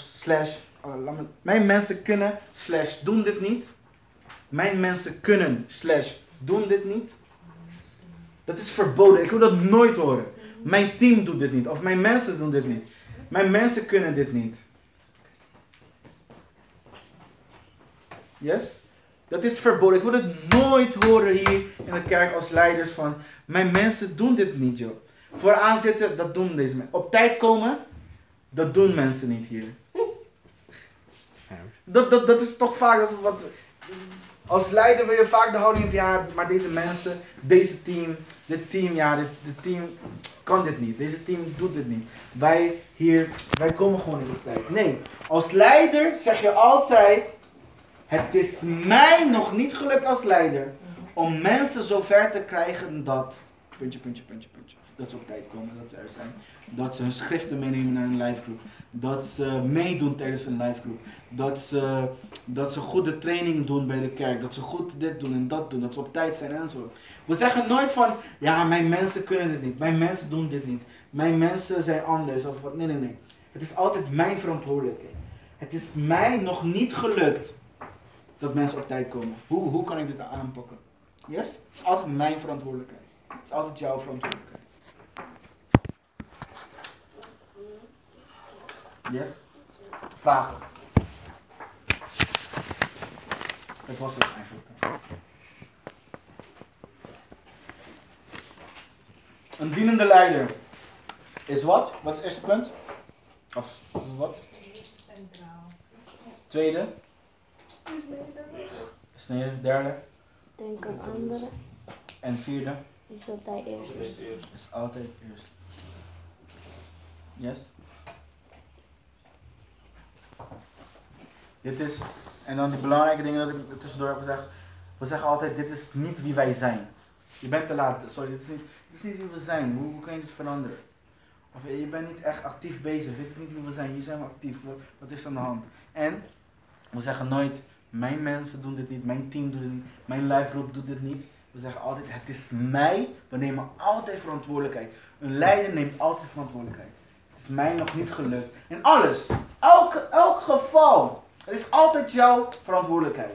mijn mensen kunnen, doen dit niet. Mijn mensen kunnen, doen dit niet. Dat is verboden, ik wil dat nooit horen. Mijn team doet dit niet, of mijn mensen doen dit niet. Mijn mensen kunnen dit niet. Yes? Dat is verboden, ik wil het nooit horen hier in de kerk als leiders van, mijn mensen doen dit niet, joh. Vooraan zitten, dat doen deze mensen. Op tijd komen, dat doen mensen niet hier. Dat is toch vaak wat... Als leider wil je vaak de houding van, ja, maar deze mensen, dit team kan dit niet. Deze team doet dit niet. Wij komen gewoon in de tijd. Nee, als leider zeg je altijd, het is mij nog niet gelukt als leider om mensen zover te krijgen dat... Dat ze op tijd komen, dat ze er zijn. Dat ze hun schriften meenemen naar een livegroep. Dat ze meedoen tijdens een livegroep. Dat ze goede training doen bij de kerk. Dat ze goed dit doen en dat doen. Dat ze op tijd zijn en zo. We zeggen nooit van, ja, mijn mensen kunnen dit niet. Mijn mensen doen dit niet. Mijn mensen zijn anders. Of wat. Nee. Het is altijd mijn verantwoordelijkheid. Het is mij nog niet gelukt dat mensen op tijd komen. Hoe kan ik dit aanpakken? Yes? Het is altijd mijn verantwoordelijkheid. Het is altijd jouw verantwoordelijkheid. Yes? Vragen? Dat was het eigenlijk. Een dienende leider is wat? Wat is het eerste punt? Of wat? Tweede? Is nederig. Derde? Denk aan anderen. En vierde? Is altijd eerst. Is altijd eerst. Yes? Dit is, en dan die belangrijke dingen dat ik tussendoor heb gezegd. We zeggen altijd, dit is niet wie wij zijn. Je bent te laat, sorry, dit is niet wie we zijn. Hoe kun je dit veranderen? Of je bent niet echt actief bezig, dit is niet wie we zijn. Hier zijn we actief, wat is aan de hand? En we zeggen nooit, mijn mensen doen dit niet, mijn team doet dit niet, mijn live group doet dit niet. We zeggen altijd, het is mij, we nemen altijd verantwoordelijkheid. Een leider neemt altijd verantwoordelijkheid. Het is mij nog niet gelukt. In alles, elk geval, het is altijd jouw verantwoordelijkheid.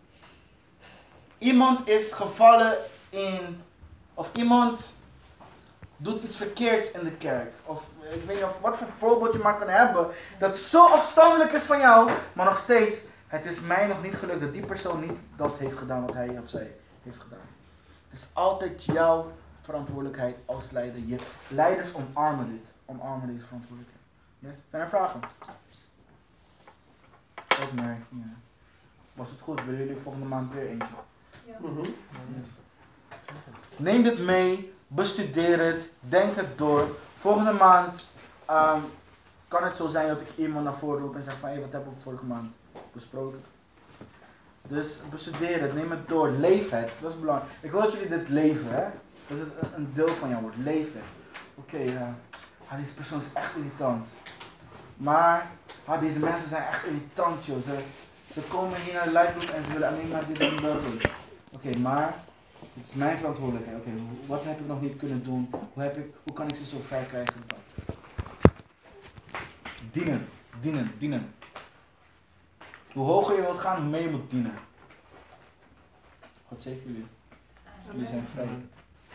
Iemand is gevallen of iemand doet iets verkeerds in de kerk. Of ik weet niet of wat voor voorbeeld je maar kan hebben, dat zo afstandelijk is van jou, maar nog steeds, het is mij nog niet gelukt dat die persoon niet dat heeft gedaan wat hij of zij heeft gedaan. Het is altijd jouw verantwoordelijkheid als leider. Leiders omarmen deze verantwoordelijkheid. Yes? Zijn er vragen? Opmerkingen. Was het goed? Willen jullie volgende maand weer eentje? Mhm. Yes. Neem dit mee, bestudeer het, denk het door. Volgende maand kan het zo zijn dat ik iemand naar voren roep en zeg van, hey, wat hebben we vorige maand besproken? Dus bestudeer het, neem het door, leef het, dat is belangrijk. Ik wil dat jullie dit leven, hè? Dat het een deel van jou wordt, leef het. Oké, deze persoon is echt irritant. Maar deze mensen zijn echt irritant, joh. Ze komen hier naar de live group en ze willen alleen maar dit en dat doen. Oké, maar het is mijn verantwoordelijkheid. Oké, wat heb ik nog niet kunnen doen? Hoe kan ik ze zo ver krijgen? Dienen. Hoe hoger je wilt gaan, hoe meer je moet dienen. God zegen jullie. Jullie zijn vrij.